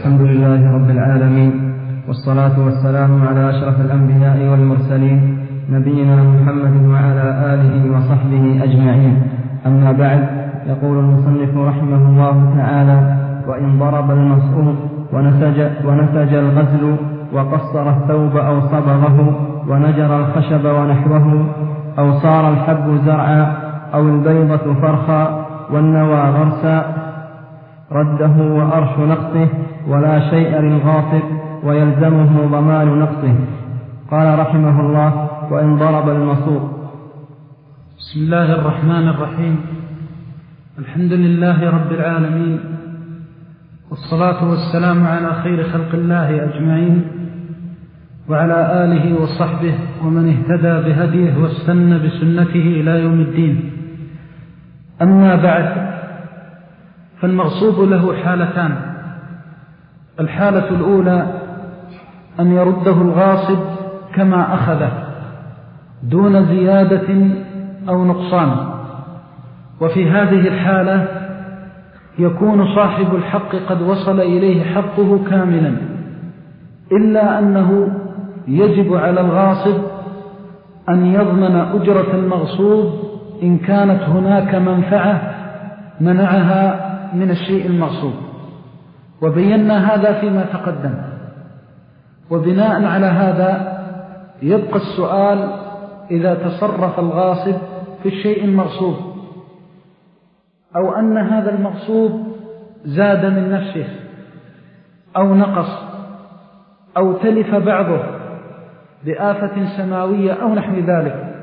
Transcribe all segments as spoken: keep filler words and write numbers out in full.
الحمد لله رب العالمين، والصلاة والسلام على أشرف الأنبياء والمرسلين، نبينا محمد وعلى آله وصحبه أجمعين. أما بعد، يقول المصنف رحمه الله تعالى: وإن ضرب المصؤوب ونسج, ونسج الغزل وقصر الثوب أو صبغه ونجر الخشب ونحوه، أو صار الحب زرعا أو البيضة فرخا والنوى غرسا، رده وأرش نقصه ولا شيء للغاصب ويلزمه ضمان نقصه. قال رحمه الله: وإن ضرب المصوب. بسم الله الرحمن الرحيم. الحمد لله رب العالمين، والصلاة والسلام على خير خلق الله أجمعين، وعلى آله وصحبه ومن اهتدى بهديه واستنى بسنته إلى يوم الدين. أما بعد، فالمغصوب له حالتان. الحالة الأولى أن يرده الغاصب كما أخذه دون زيادة أو نقصان، وفي هذه الحالة يكون صاحب الحق قد وصل إليه حقه كاملا، إلا أنه يجب على الغاصب أن يضمن أجرة المغصوب إن كانت هناك منفعة منعها من الشيء المغصوب، وبينا هذا فيما تقدم. وبناء على هذا يبقى السؤال: إذا تصرف الغاصب في الشيء المغصوب، أو أن هذا المغصوب زاد من نفسه أو نقص أو تلف بعضه بآفة سماوية أو نحو ذلك،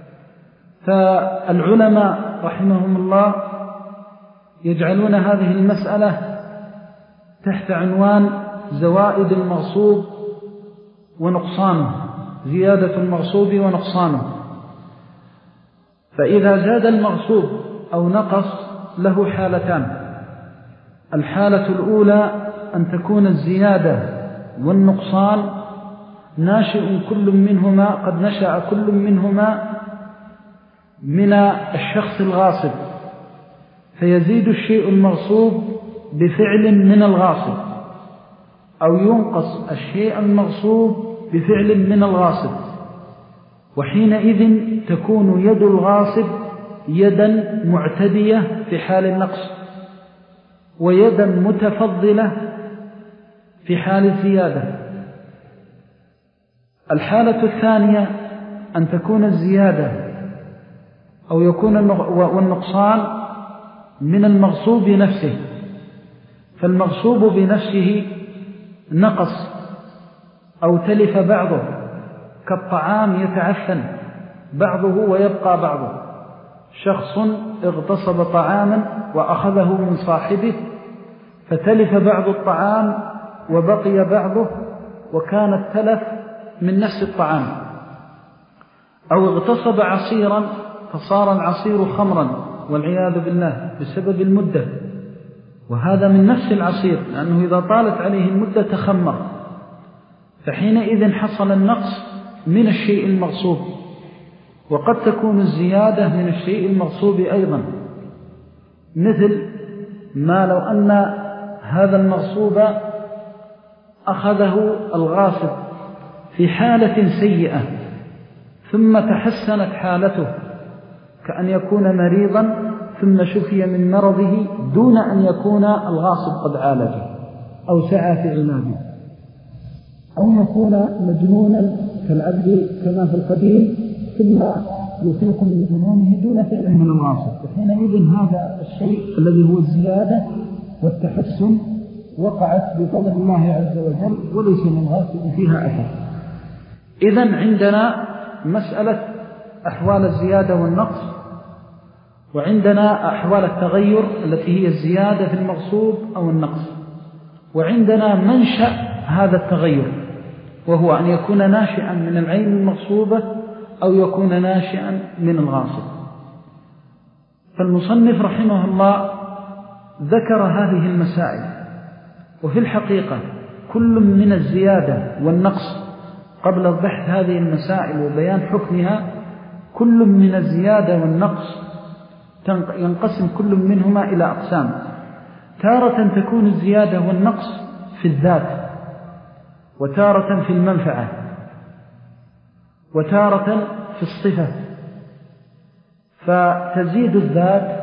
فالعلماء رحمهم الله يجعلون هذه المسألة تحت عنوان زوائد المغصوب ونقصانه، زيادة المغصوب ونقصانه. فإذا زاد المغصوب أو نقص له حالتان. الحالة الأولى أن تكون الزيادة والنقصان ناشئ كل منهما قد نشأ كل منهما من الشخص الغاصب، فيزيد الشيء المغصوب بفعل من الغاصب، أو ينقص الشيء المغصوب بفعل من الغاصب، وحينئذ تكون يد الغاصب يدا معتدية في حال النقص، ويدا متفضلة في حال الزيادة. الحالة الثانية أن تكون الزيادة أو يكون والنقصان من المغصوب نفسه، فالمغصوب بنفسه نقص أو تلف بعضه، كالطعام يتعفن بعضه ويبقى بعضه. شخص اغتصب طعاما وأخذه من صاحبه، فتلف بعض الطعام وبقي بعضه، وكان التلف من نفس الطعام. أو اغتصب عصيرا فصار العصير خمرا والعياذ بالله بسبب المدة، وهذا من نفس العصير، لأنه إذا طالت عليه المدة تخمر، فحينئذ حصل النقص من الشيء المغصوب. وقد تكون الزيادة من الشيء المغصوب أيضا، مثل ما لو أن هذا المغصوب أخذه الغاصب في حالة سيئة ثم تحسنت حالته، كأن يكون مريضا ثم شفي من مرضه دون أن يكون الغاصب قد عالجه أو سعى في علاجه، أو يكون مجنونا كالعبد كما في القديم ثم يفيق من جنونه دون فعل من الغاصب، وحينئذ هذا الشيء الذي هو الزيادة والتحسن وقعت بفضل الله عز وجل وليس للغاصب فيها أثر. إذن عندنا مسألة أحوال الزيادة والنقص، وعندنا أحوال التغير التي هي الزيادة في المغصوب أو النقص، وعندنا منشأ هذا التغير، وهو أن يكون ناشئا من العين المغصوبة أو يكون ناشئا من الغاصب. فالمصنف رحمه الله ذكر هذه المسائل، وفي الحقيقة كل من الزيادة والنقص قبل بحث هذه المسائل وبيان حكمها، كل من الزيادة والنقص ينقسم كل منهما إلى أقسام. تارة تكون الزيادة والنقص في في الذات، وتارة في المنفعة، وتارة في الصفة. فتزيد الذات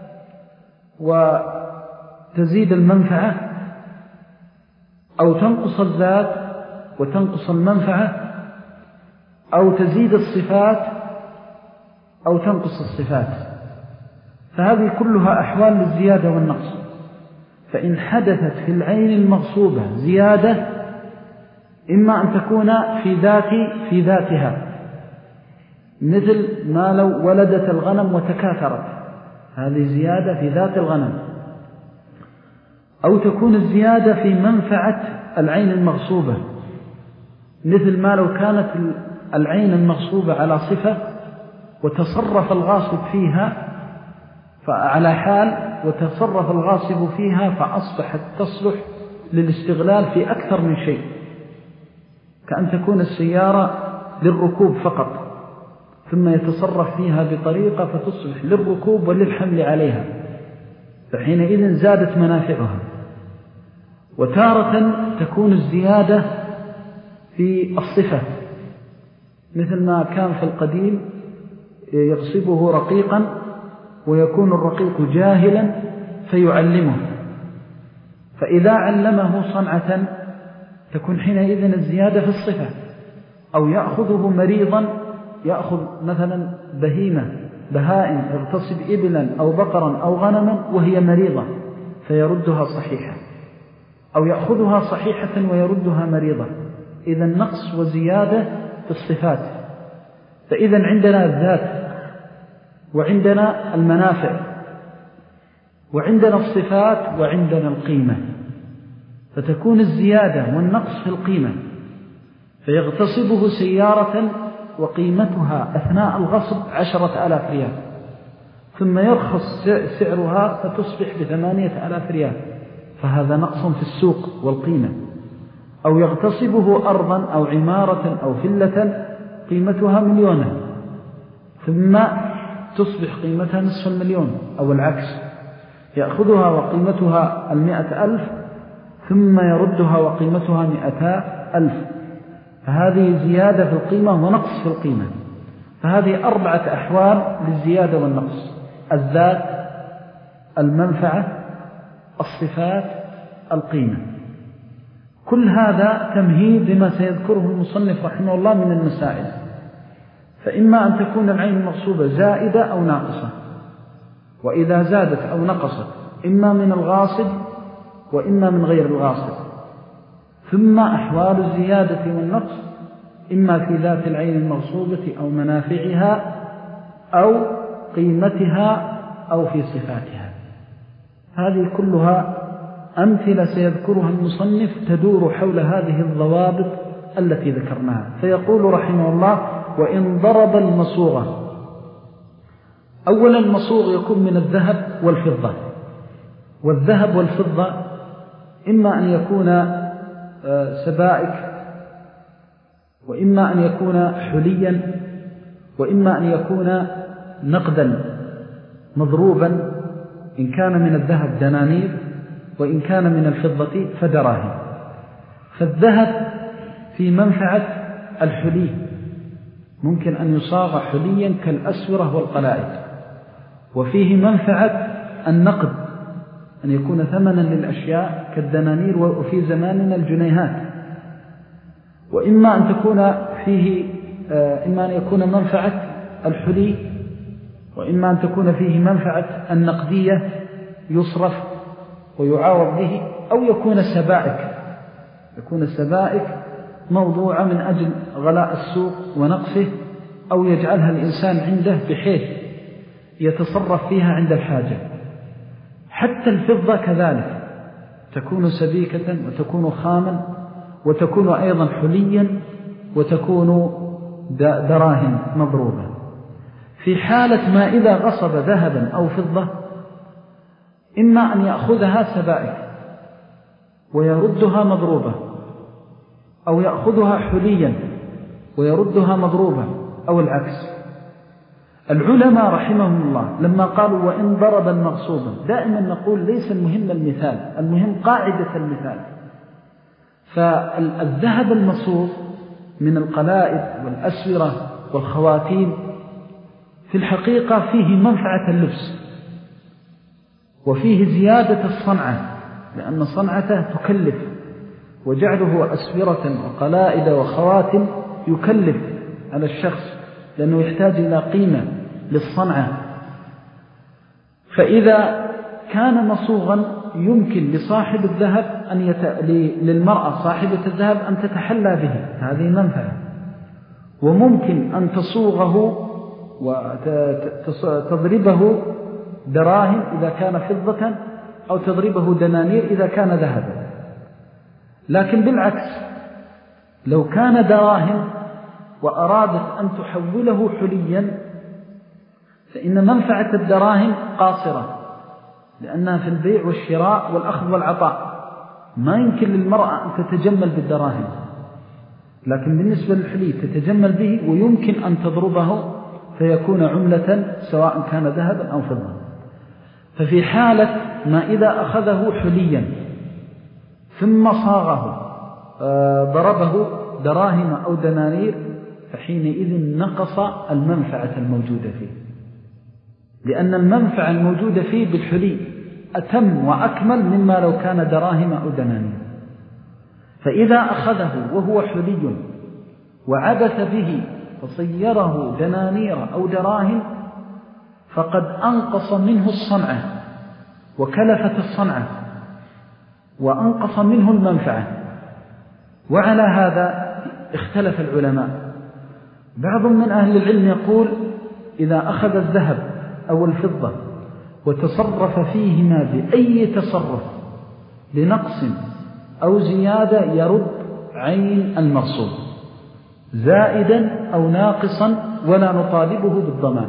وتزيد المنفعة، أو تنقص الذات وتنقص المنفعة، أو تزيد الصفات أو تنقص الصفات. فهذه كلها أحوال للزيادة والنقص. فإن حدثت في العين المغصوبة زيادة، إما أن تكون في ذات في ذاتها، مثل ما لو ولدت الغنم وتكاثرت، هذه زيادة في ذات الغنم. أو تكون الزيادة في منفعة العين المغصوبة، مثل ما لو كانت العين المغصوبة على صفة وتصرف الغاصب فيها فعلى حال، وتصرف الغاصب فيها فأصبحت تصلح للاستغلال في أكثر من شيء، كأن تكون السيارة للركوب فقط، ثم يتصرف فيها بطريقة فتصبح للركوب وللحمل عليها، فحينئذ زادت منافعها. وتارة تكون الزيادة في الصفة، مثل ما كان في القديم يغصبه رقيقا ويكون الرقيق جاهلا فيعلمه، فإذا علمه صنعة تكون حينئذ الزيادة في الصفة. أو يأخذه مريضا، يأخذ مثلا بهيمة بهائم يغتصب إبلا أو بقرا أو غنما وهي مريضة فيردها صحيحة، أو يأخذها صحيحة ويردها مريضة. إذا نقص وزيادة في الصفات. فإذا عندنا الذات، وعندنا المنافع، وعندنا الصفات، وعندنا القيمة. فتكون الزيادة والنقص في القيمة، فيغتصبه سيارة وقيمتها أثناء الغصب عشرة آلاف ريال، ثم يرخص سعرها فتصبح بثمانية آلاف ريال، فهذا نقص في السوق والقيمة. أو يغتصبه أرضا أو عمارة أو فلة قيمتها مليونا، ثم تصبح قيمتها نصف المليون، أو العكس، يأخذها وقيمتها المئة ألف ثم يردها وقيمتها مئتا ألف، فهذه زيادة في القيمة ونقص في القيمة. فهذه أربعة أحوال للزيادة والنقص: الذات، المنفعة، الصفات، القيمة. كل هذا تمهيد لما سيذكره المصنف رحمه الله من المسائل. فإما أن تكون العين المغصوبة زائدة أو ناقصة، وإذا زادت أو نقصت إما من الغاصب وإما من غير الغاصب. ثم أحوال الزيادة والنقص إما في ذات العين المغصوبة أو منافعها أو قيمتها أو في صفاتها. هذه كلها أمثلة سيذكرها المصنف تدور حول هذه الضوابط التي ذكرناها. فيقول رحمه الله: وإن ضرب المصوغة. أولا المصوغ يكون من الذهب والفضة، والذهب والفضة إما أن يكون سبائك، وإما أن يكون حليا، وإما أن يكون نقدا مضروبا، إن كان من الذهب دنانير، وإن كان من الفضة فدراهم. فالذهب في منفعة الحلي، ممكن أن يصاغ حليا كالأسورة والقلائد، وفيه منفعة النقد، أن يكون ثمنا للأشياء كالدنانير وفي زماننا الجنيهات. وإما أن تكون فيه إما أن يكون منفعة الحلي، وإما أن تكون فيه منفعة النقدية يصرف ويعاوض به، أو يكون سبائك، يكون السبائك موضوعة من أجل غلاء السوق ونقصه، أو يجعلها الإنسان عنده بحيث يتصرف فيها عند الحاجة. حتى الفضة كذلك تكون سبيكة وتكون خاما وتكون أيضا حليا وتكون دراهم مضروبة. في حالة ما إذا غصب ذهبا أو فضة إما أن يأخذها سبائك ويردها مضروبة، أو يأخذها حليا ويردها مضروبة، أو العكس. العلماء رحمهم الله لما قالوا وإن ضرب المغصوبا، دائما نقول ليس المهم المثال، المهم قاعدة المثال. فالذهب المصوغ من القلائد والأسورة والخواتيم في الحقيقة فيه منفعة اللبس وفيه زيادة الصنعة، لأن صنعته تكلف، وجعله أسورة وقلائد وخواتم يكلف على الشخص لأنه يحتاج إلى قيمة للصنعة. فإذا كان مصوغا يمكن لصاحب الذهب أن يت... للمرأة صاحبة الذهب أن تتحلى به، هذه منفعة. وممكن أن تصوغه وتضربه دراهم إذا كان فضة، أو تضربه دنانير إذا كان ذهبا. لكن بالعكس، لو كان دراهم وأرادت أن تحوله حليا فإن منفعة الدراهم قاصرة، لأنها في البيع والشراء والأخذ والعطاء، ما يمكن للمرأة أن تتجمل بالدراهم، لكن بالنسبة للحلي تتجمل به، ويمكن أن تضربه فيكون عملة سواء كان ذهبا أو فضة. ففي حالة ما إذا أخذه حليا ثم صاغه ضربه دراهم أو دنانير، فحينئذ نقص المنفعة الموجودة فيه، لأن المنفعة الموجودة فيه بالحلي أتم وأكمل مما لو كان دراهم أو دنانير. فإذا أخذه وهو حلي وعبث به فصيره دنانير أو دراهم فقد أنقص منه الصنعة وكلفة الصنعة وأنقص منه المنفعة. وعلى هذا اختلف العلماء، بعض من أهل العلم يقول إذا أخذ الذهب أو الفضة وتصرف فيهما بأي تصرف لنقص أو زيادة يرد عين المغصوب زائدا أو ناقصا ولا نطالبه بالضمان.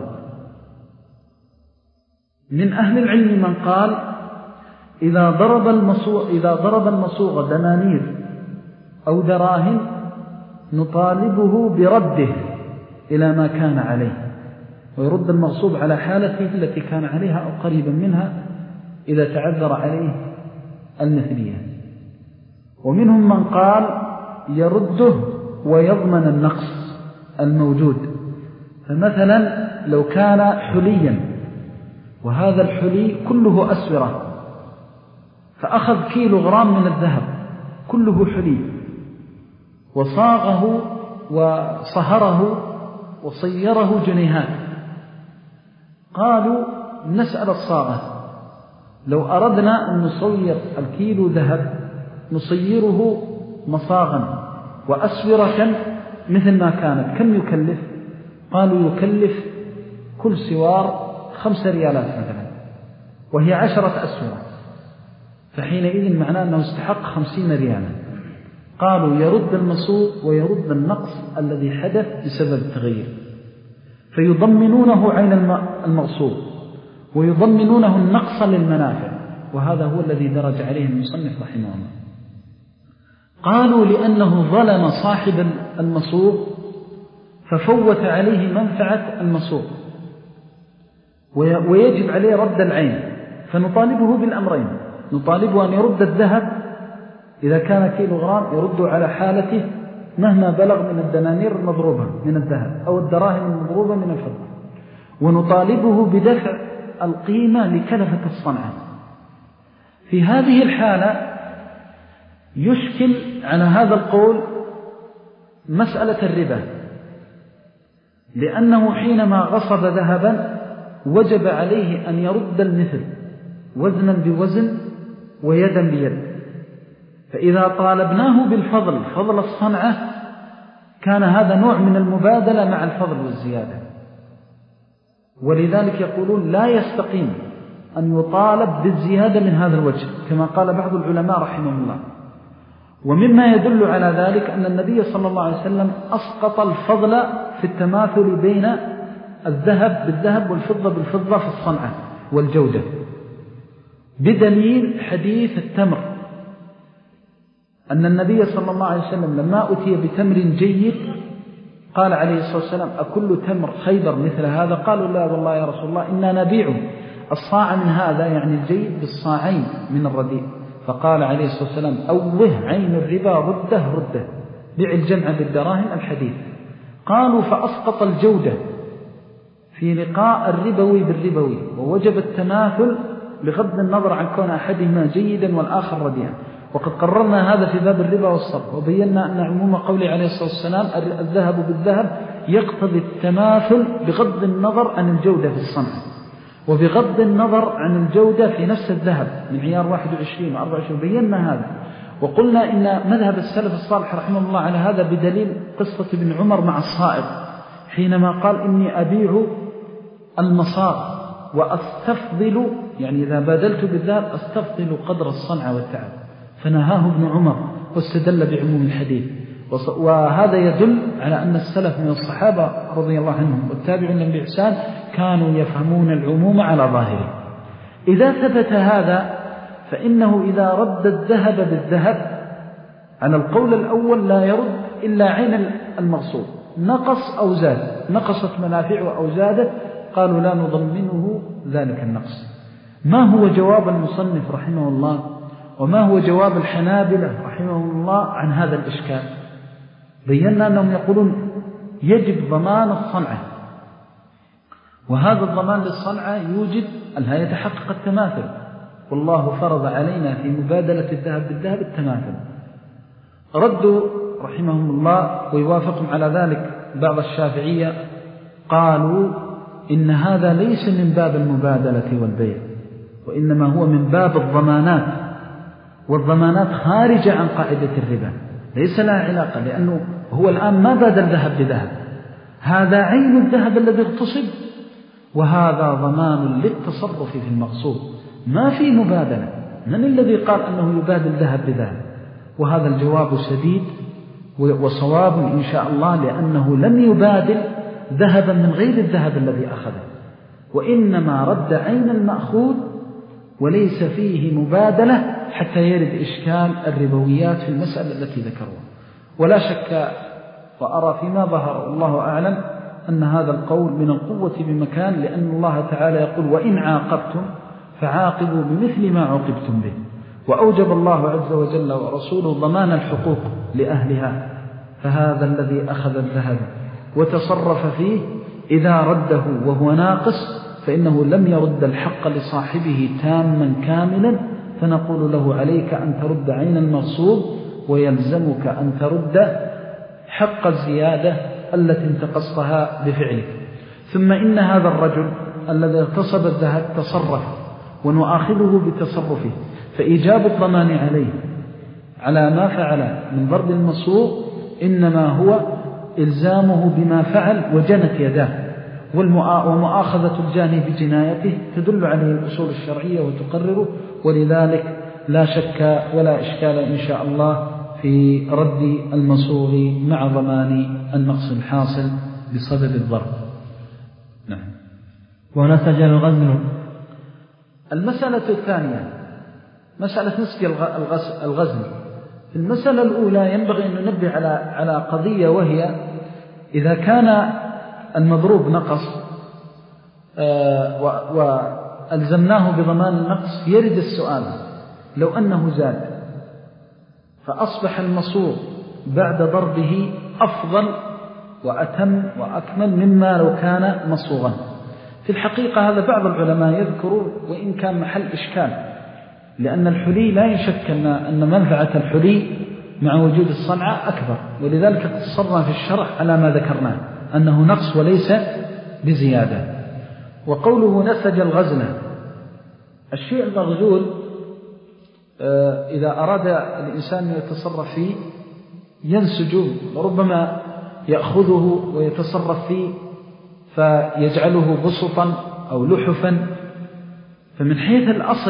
من أهل العلم من قال إذا ضرب المصوغ, إذا ضرب المصوغ دنانير أو دراهم نطالبه برده إلى ما كان عليه، ويرد المغصوب على حالته التي كان عليها أو قريبا منها إذا تعذر عليه المثلية. ومنهم من قال يرده ويضمن النقص الموجود. فمثلا لو كان حليا وهذا الحلي كله أسورة، فأخذ كيلو غرام من الذهب كله حلي وصاغه وصهره وصيره جنيهات، قالوا نسأل الصاغة لو أردنا أن نصير الكيلو ذهب نصيره مصاغا وأسورة مثل ما كانت، كم يكلف؟ قالوا يكلف كل سوار خمس ريالات مثلا، وهي عشرة أسورة، فحينئذ معناه أنه استحق خمسين ريالا. قالوا يرد المصوغ ويرد النقص الذي حدث بسبب التغيير، فيضمنونه عين المغصوب ويضمنونه النقص للمنافع، وهذا هو الذي درج عليه المصنف رحمه الله. قالوا لأنه ظلم صاحب المصوغ ففوت عليه منفعة المصوغ ويجب عليه رد العين، فنطالبه بالأمرين، نطالبه أن يرد الذهب إذا كان كيلو غرام يرد على حالته مهما بلغ من الدنانير المضروبة من الذهب أو الدراهم المضروبة من الفضة، ونطالبه بدفع القيمة لكلفة الصنعة. في هذه الحالة يشكل على هذا القول مسألة الربا، لأنه حينما غصب ذهبا وجب عليه أن يرد المثل وزنا بوزن ويدا بيد، فإذا طالبناه بالفضل فضل الصنعة كان هذا نوع من المبادلة مع الفضل والزيادة، ولذلك يقولون لا يستقيم أن يطالب بالزيادة من هذا الوجه كما قال بعض العلماء رحمه الله. ومما يدل على ذلك أن النبي صلى الله عليه وسلم أسقط الفضل في التماثل بين الذهب بالذهب والفضة بالفضة في الصنعة والجودة، بدليل حديث التمر أن النبي صلى الله عليه وسلم لما أتي بتمر جيد قال عليه الصلاة والسلام أكل تمر خيبر مثل هذا؟ قالوا لا والله يا رسول الله إنا نبيع الصاع من هذا، يعني الجيد بالصاعين من الرديء، فقال عليه الصلاة والسلام أوه عين الربا رده رده، بيع الجمع بالدراهم الحديث. قالوا فأسقط الجودة في لقاء الربوي بالربوي، ووجب التماثل بغض النظر عن كون أحدهما جيدا والآخر رديئا. وقد قررنا هذا في باب الربا والصرف، وبينا أن عموم قوله عليه الصلاة والسلام الذهب بالذهب يقتضي التماثل بغض النظر عن الجودة في الصنع، وبغض النظر عن الجودة في نفس الذهب من عيار واحد وعشرين وأربعة وعشرين. بينا هذا وقلنا إن مذهب السلف الصالح رحمه الله على هذا بدليل قصة ابن عمر مع الصائغ حينما قال إني أبيع المصاغ وأستفضل، يعني إذا بادلت بالذهب أستفضل قدر الصنع والتعب، فنهاه ابن عمر واستدل بعموم الحديث. وهذا يدل على أن السلف من الصحابة رضي الله عنهم والتابعين بإحسان كانوا يفهمون العموم على ظاهره. إذا ثبت هذا فإنه إذا رد الذهب بالذهب على القول الأول لا يرد إلا عين المغصوب، نقص أو زاد، نقصت منافعه أو زادت، قالوا لا نضمنه ذلك النقص. ما هو جواب المصنف رحمه الله وما هو جواب الحنابلة رحمه الله عن هذا الإشكال؟ بينا أنهم يقولون يجب ضمان الصنعة، وهذا الضمان للصنعة يوجد أنها يتحقق التماثل، والله فرض علينا في مبادلة الذهب بالذهب التماثل. ردوا رحمهم الله ويوافقهم على ذلك بعض الشافعية، قالوا إن هذا ليس من باب المبادلة والبيع، وإنما هو من باب الضمانات، والضمانات خارجة عن قاعدة الربا، ليس لها علاقة، لأنه هو الآن ما بادل ذهب بذهب، هذا عين الذهب الذي اغتصب، وهذا ضمان للتصرف في المغصوب، ما في مبادلة. من الذي قال أنه يبادل ذهب بذهب؟ وهذا الجواب سديد وصواب إن شاء الله، لأنه لم يبادل ذهبا من غير الذهب الذي أخذه، وإنما رد عين المأخوذ وليس فيه مبادلة حتى يرد إشكال الربويات في المسألة التي ذكروها. ولا شك وأرى فيما ظهر الله أعلم أن هذا القول من القوة بمكان، لأن الله تعالى يقول وإن عاقبتم فعاقبوا بمثل ما عوقبتم به، وأوجب الله عز وجل ورسوله ضمان الحقوق لأهلها. فهذا الذي أخذ الذهب وتصرف فيه إذا رده وهو ناقص فإنه لم يرد الحق لصاحبه تاما كاملا، فنقول له عليك أن ترد عين المغصوب، ويلزمك أن ترد حق الزيادة التي انتقصتها بفعلك. ثم إن هذا الرجل الذي اغتصب الذهب تصرف ونؤاخذه بتصرفه، فإيجاب الضمان عليه على ما فعل من ضرب المصروف إنما هو إلزامه بما فعل وجنت يداه، ومؤاخذة الجاني بجنايته تدل عليه الأصول الشرعية وتقرره. ولذلك لا شك ولا إشكال إن شاء الله في رد المصروف مع ضمان النقص الحاصل بسبب الضرب. نعم. ونسج الغزل. المسألة الثانية مسألة نسج الغزل. في المسألة الأولى ينبغي أن ننبه على على قضية، وهي إذا كان المضروب نقص وألزمناه بضمان النقص، يرد السؤال لو أنه زاد فأصبح المصروف بعد ضربه أفضل وأتم وأكمل مما لو كان مصوغا. في الحقيقة هذا بعض العلماء يذكرون وإن كان محل إشكال، لأن الحلي لا يشك أن منفعة الحلي مع وجود الصنعة أكبر، ولذلك اقتصرنا في الشرح على ما ذكرناه أنه نقص وليس بزيادة. وقوله نسج الغزل، الشيء المغزول إذا أراد الإنسان أن يتصرف فيه ينسج، وربما يأخذه ويتصرف فيه فيجعله بسطا أو لحفا. فمن حيث الأصل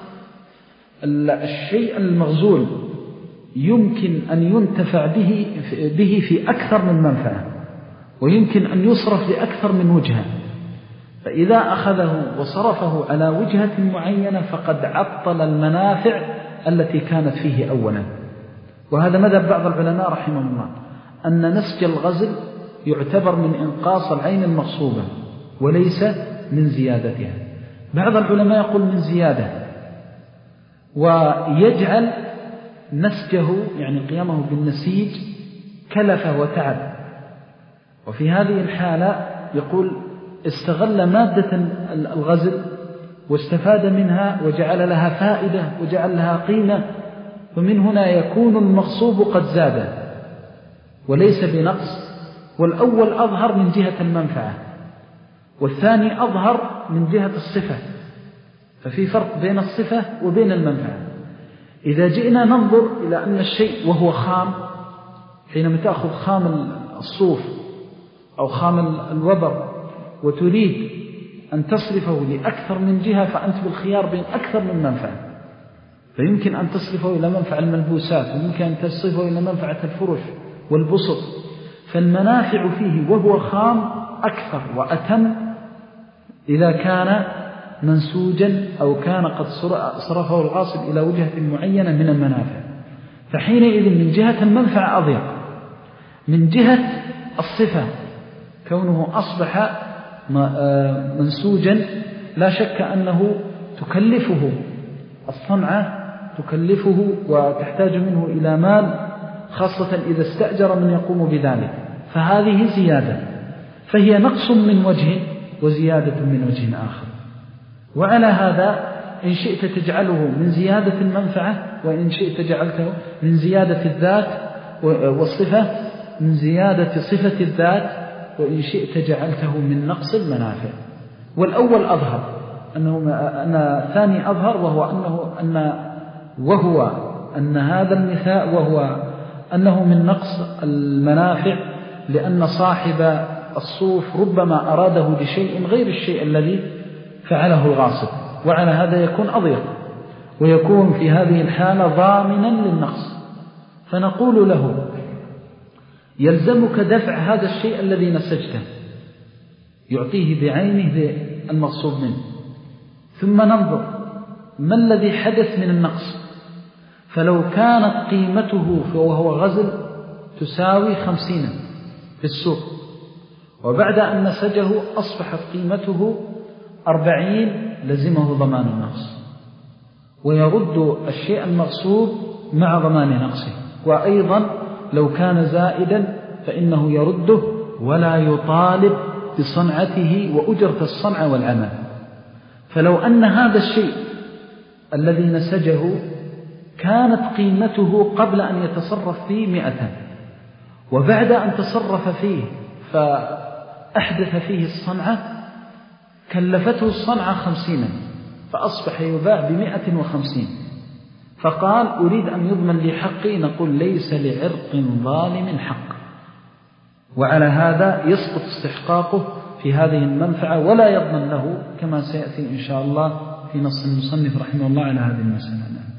الشيء المغزول يمكن أن ينتفع به به في أكثر من منفعة، ويمكن أن يصرف لأكثر من وجهة، فإذا أخذه وصرفه على وجهة معينة فقد عطل المنافع التي كانت فيه أولا. وهذا مذهب بعض العلماء رحمه الله، أن نسج الغزل يعتبر من إنقاص العين المغصوبة وليس من زيادتها. بعض العلماء يقول من زيادة، ويجعل نسجه يعني قيامه بالنسيج كلفة وتعب. وفي هذه الحالة يقول استغل مادة الغزل واستفاد منها وجعل لها فائدة وجعل لها قيمة، فمن هنا يكون المغصوب قد زاد وليس بنقص. والأول أظهر من جهة المنفعة والثاني أظهر من جهة الصفة، ففي فرق بين الصفة وبين المنفعة. إذا جئنا ننظر إلى أن الشيء وهو خام، حينما تأخذ خام الصوف أو خام الوبر وتريد أن تصرفه لأكثر من جهة، فأنت بالخيار بين أكثر من منفعة، فيمكن أن تصرفه إلى منفعة الملبوسات ويمكن أن تصرفه إلى منفعة الفرش والبسط. فالمنافع فيه وهو خام أكثر وأتم إذا كان منسوجا أو كان قد صرفه الغاصب إلى وجهة معينة من المنافع، فحينئذ من جهة المنفعة أضيق. من جهة الصفة كونه أصبح منسوجا لا شك أنه تكلفه الصنعة، تكلفه وتحتاج منه إلى مال، خاصة إذا استأجر من يقوم بذلك، فهذه زيادة، فهي نقص من وجه وزيادة من وجه آخر. وعلى هذا إن شئت تجعله من زيادة المنفعة، وإن شئت جعلته من زيادة الذات والصفة، من زيادة صفة الذات، وإن شئت جعلته من نقص المنافع. والأول أظهر أنه أن الثاني أظهر، وهو أنه أن وهو أن هذا المثال وهو أنه من نقص المنافع، لأن صاحب الصوف ربما أراده لشيء غير الشيء الذي فعله الغاصب، وعلى هذا يكون أضيق ويكون في هذه الحالة ضامنا للنقص. فنقول له يلزمك دفع هذا الشيء الذي نسجته، يعطيه بعينه المغصوب منه، ثم ننظر ما الذي حدث من النقص. فلو كانت قيمته وهو غزل تساوي خمسين في السوق، وبعد أن نسجه أصبحت قيمته أربعين، لزمه ضمان النقص ويرد الشيء المغصوب مع ضمان نقصه. وأيضا لو كان زائدا فإنه يرده ولا يطالب بصنعته وأجرة الصنع والعمل. فلو أن هذا الشيء الذي نسجه كانت قيمته قبل أن يتصرف فيه مئة، وبعد أن تصرف فيه فأحدث فيه الصنعة كلفته الصنعة خمسين، فأصبح يباع بمئة وخمسين، فقال أريد أن يضمن لي حقي، نقول ليس لعرق ظالم حق، وعلى هذا يسقط استحقاقه في هذه المنفعة ولا يضمن له، كما سيأتي إن شاء الله في نص المصنف رحمه الله على هذه المسألة.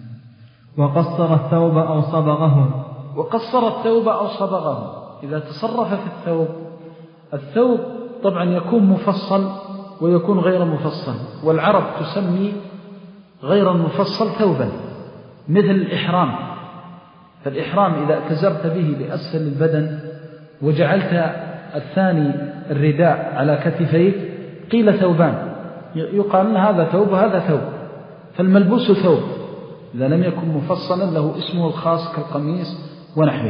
وقصر الثوب أو صبغه. وقصر الثوب أو صبغه، إذا تصرف في الثوب، الثوب طبعا يكون مفصل ويكون غير مفصل، والعرب تسمي غير المفصل ثوبا، مثل الإحرام. فالإحرام إذا اتزرت به لأسفل البدن وجعلت الثاني الرداء على كتفيك قيل ثوبان، يقال هذا ثوب وهذا ثوب. فالملبوس ثوب إذا لم يكن مفصلا له اسمه الخاص كالقميص ونحوه.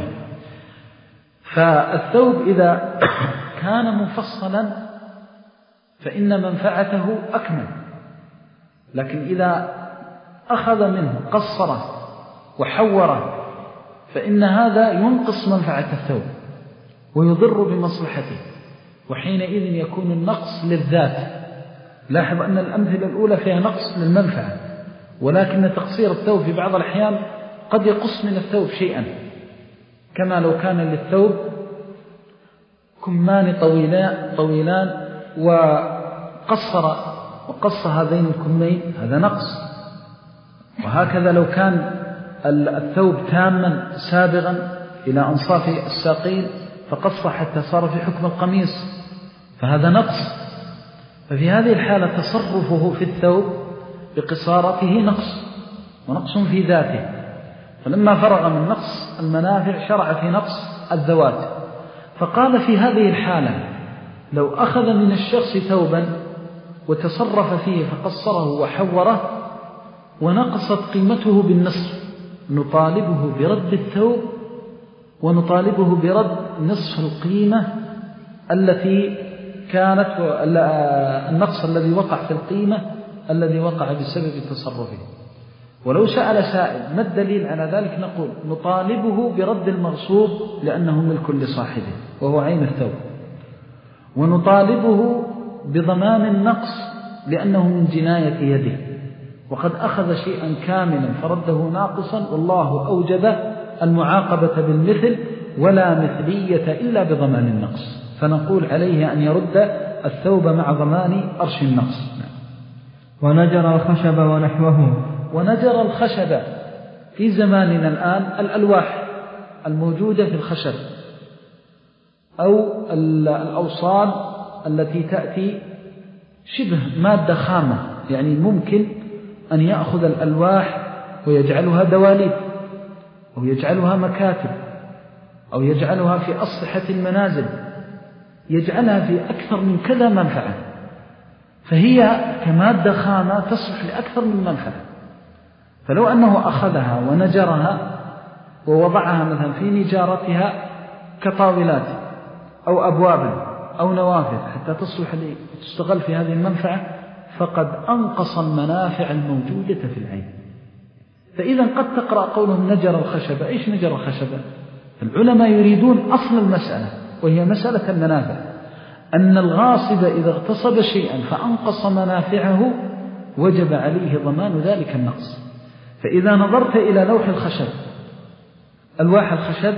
فالثوب إذا كان مفصلا فإن منفعته أكمل، لكن إذا أخذ منه قصره وحوره فإن هذا ينقص منفعة الثوب ويضر بمصلحته، وحينئذ يكون النقص للذات. لاحظ أن الأمثلة الأولى فيها نقص للمنفعة، ولكن تقصير الثوب في بعض الأحيان قد يقص من الثوب شيئا، كما لو كان للثوب كمان طويلان, طويلان وقصر وقص هذين الكمين، هذا نقص. وهكذا لو كان الثوب تاما سابغا إلى أنصاف الساقين فقص حتى صار في حكم القميص، فهذا نقص. ففي هذه الحالة تصرفه في الثوب بقصارته نقص، ونقص في ذاته. فلما فرغ من نقص المنافع شرع في نقص الذوات، فقال في هذه الحالة لو أخذ من الشخص ثوبا وتصرف فيه فقصره وحوره ونقصت قيمته بالنصف نطالبه برد الثوب ونطالبه برد نصف القيمة التي كانت النقص الذي وقع في القيمة الذي وقع بسبب تصرفه. ولو سأل سائل ما الدليل على ذلك نقول نطالبه برد المغصوب لأنه ملك لصاحبه وهو عين الثوب، ونطالبه بضمان النقص لأنه من جناية يده، وقد أخذ شيئا كاملا فرده ناقصا، والله أوجب المعاقبة بالمثل ولا مثلية إلا بضمان النقص، فنقول عليه أن يرد الثوب مع ضمان أرش النقص. ونجر الخشب ونحوه. ونجر الخشب في زماننا الآن الألواح الموجودة في الخشب أو الأوصال التي تأتي شبه مادة خامة، يعني ممكن أن يأخذ الألواح ويجعلها دواليب أو يجعلها مكاتب أو يجعلها في أسطحة المنازل، يجعلها في أكثر من كذا منفعة، فهي كمادة خامة تصلح لأكثر من منفعة. فلو أنه أخذها ونجرها ووضعها مثلا في نجارتها كطاولات أو أبواب أو نوافذ حتى تصلح لتستغل في هذه المنفعة، فقد أنقص المنافع الموجودة في العين. فإذا قد تقرأ قولهم نجر الخشب، إيش نجر الخشب؟ العلماء يريدون أصل المسألة وهي مسألة المنافع، أن الغاصب إذا اغتصب شيئا فأنقص منافعه وجب عليه ضمان ذلك النقص. فإذا نظرت إلى لوح الخشب، ألواح الخشب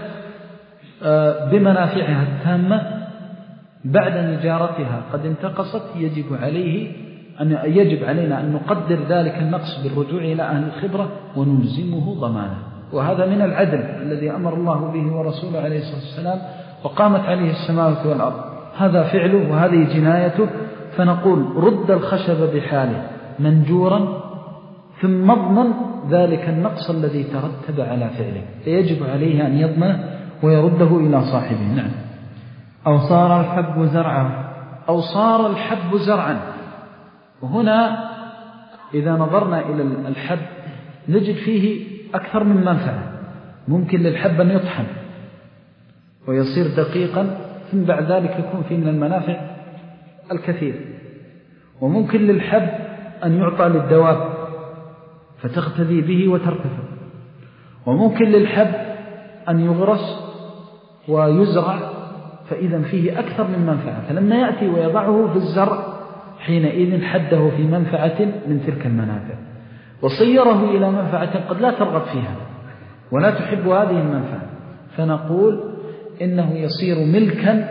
بمنافعها التامة بعد نجارتها قد انتقصت، يجب عليه أن يجب علينا أن نقدر ذلك النقص بالرجوع إلى أهل الخبرة ونلزمه ضمانه، وهذا من العدل الذي أمر الله به ورسوله عليه الصلاة والسلام وقامت عليه السماوات والأرض. هذا فعله وهذه جنايته، فنقول رد الخشب بحاله منجورا ثم اضمن ذلك النقص الذي ترتب على فعله، فيجب عليه أن يضمن ويرده إلى صاحبه. نعم. أو صار الحب زرعا. أو صار الحب زرعا، وهنا إذا نظرنا إلى الحب نجد فيه أكثر من منفعة. ممكن للحب أن يطحن ويصير دقيقا ثم بعد ذلك يكون فيه من المنافع الكثير، وممكن للحب أن يعطى للدواب فتغتذي به وترتفع، وممكن للحب أن يغرس ويزرع فإذا فيه أكثر من منفعة، فلما يأتي ويضعه في الزرع حينئذ حده في منفعة من تلك المنافع وصيره إلى منفعة قد لا ترغب فيها ولا تحب هذه المنفعة، فنقول إنه يصير ملكا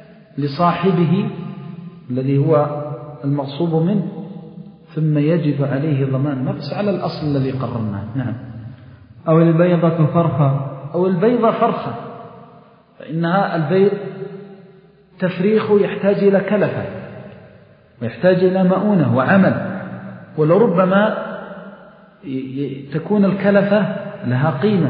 لصاحبه الذي هو المغصوب منه، ثم يجب عليه ضمان نقص على الأصل الذي قررناه. نعم. أو البيضة فرخة. أو البيضة فرخة، فإنها البيض تفريخه يحتاج إلى كلفة ويحتاج إلى مؤونة وعمل، ولربما تكون الكلفة لها قيمة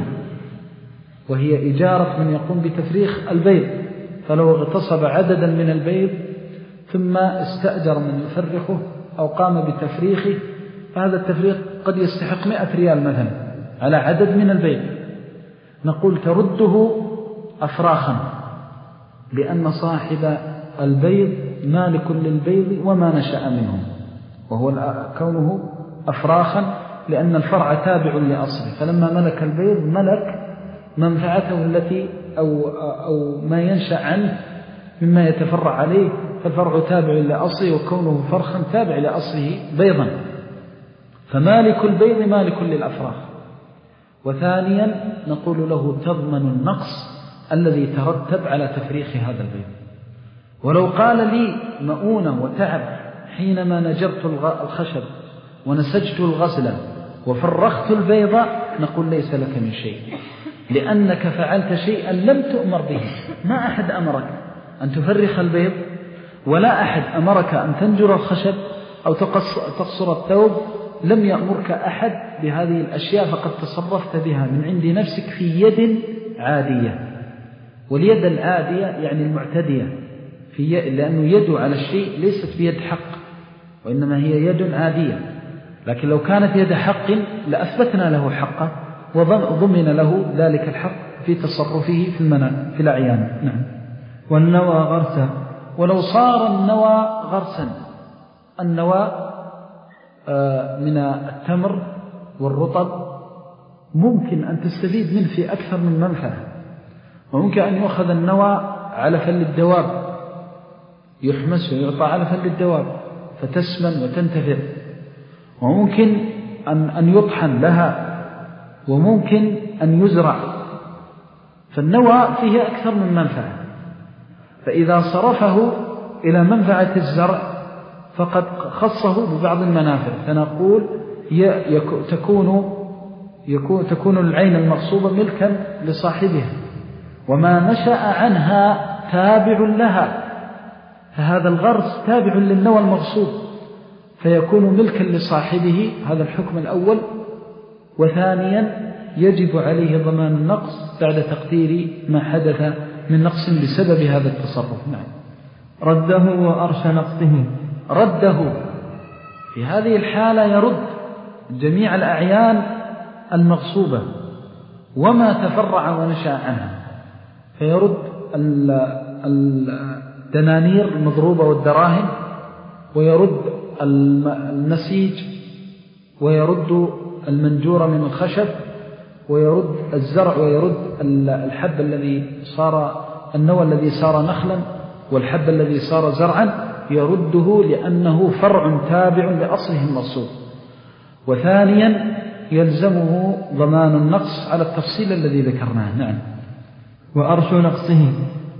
وهي إجارة من يقوم بتفريخ البيض، فلو اغتصب عددا من البيض ثم استأجر من يفرخه أو قام بتفريخه، فهذا التفريخ قد يستحق مئة ريال مثلا على عدد من البيض، نقول ترده أفراخا لأن صاحب البيض مالك للبيض وما نشأ منهم، وهو كونه أفراخا لأن الفرع تابع لأصله، فلما ملك البيض ملك منفعته التي أو, أو ما ينشأ عنه مما يتفرع عليه، فالفرع تابع لأصله وكونه فرخا تابع لأصله بيضا، فمالك البيض مالك للأفراخ. وثانيا نقول له تضمن النقص الذي ترتب على تفريخ هذا البيض. ولو قال لي مؤونة وتعب حينما نجرت الخشب ونسجت الغسل وفرخت البيض، نقول ليس لك من شيء، لأنك فعلت شيئا لم تؤمر به، ما أحد أمرك أن تفرخ البيض ولا أحد أمرك أن تنجر الخشب أو تقصر الثوب، لم يأمرك أحد بهذه الأشياء، فقد تصرفت بها من عند نفسك في يد عادية، واليد العادية يعني المعتدية في يد، لأنه يد على الشيء ليست بيد حق وإنما هي يد عادية، لكن لو كانت يد حق لأثبتنا له حقه وضمن له ذلك الحق في تصرفه في المنام في الأعيان. نعم. والنوى غرسا، ولو صار النوى غرسا، النوى من التمر والرطب ممكن أن تستفيد منه في أكثر من منفعة، وممكن أن يؤخذ النوى علفا للدواب، يحمس ويعطى علفا للدواب فتسمن وتنتفع، وممكن أن, أن يطحن لها، وممكن أن يزرع، فالنوى فيه أكثر من منفعة. فإذا صرفه إلى منفعة الزرع فقد خصه ببعض المنافع، فنقول تكون يكون تكون العين المغصوبة ملكا لصاحبها، وما نشأ عنها تابع لها، فهذا الغرس تابع للنوى المغصوب فيكون ملكا لصاحبه. هذا الحكم الأول. وثانيا يجب عليه ضمان النقص بعد تقدير ما حدث من نقص بسبب هذا التصرف. نعم. رده وأرش نقصه، رده في هذه الحالة يرد جميع الأعيان المغصوبة وما تفرع ونشأ عنها، فيرد الدنانير المضروبة والدراهم، ويرد النسيج، ويرد المنجور من الخشب، ويرد الزرع، ويرد الحب الذي صار النوى الذي صار نخلا، والحب الذي صار زرعا يرده لأنه فرع تابع لأصله المغصوب. وثانيا يلزمه ضمان النقص على التفصيل الذي ذكرناه. نعم. وأرش نقصه،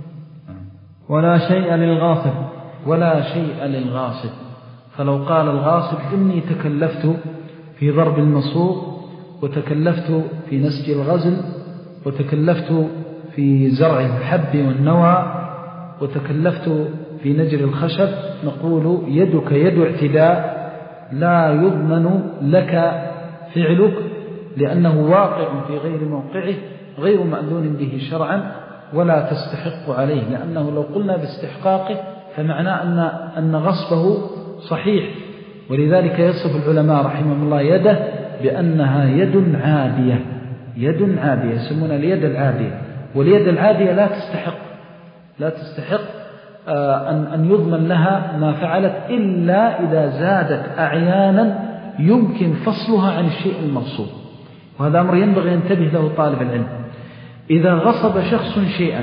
ولا شيء للغاصب، ولا شيء للغاصب. فلو قال الغاصب إني تكلفت في ضرب المصوب، وتكلفت في نسج الغزل، وتكلفت في زرع الحب والنوى، وتكلفت في نجر الخشب، نقول يدك يد اعتداء لا يضمن لك فعلك، لأنه واقع في غير موقعه غير مأذون به شرعا، ولا تستحق عليه، لأنه لو قلنا باستحقاقه فمعناه أن, أن غصبه صحيح. ولذلك يصف العلماء رحمهم الله يده بأنها يد عادية، يد عادية يسمونها اليد العادية، واليد العادية لا تستحق لا تستحق أن, أن يضمن لها ما فعلت إلا إذا زادت أعيانا يمكن فصلها عن الشيء المغصوب. وهذا أمر ينبغي أن ينتبه له طالب العلم. إذا غصب شخص شيئا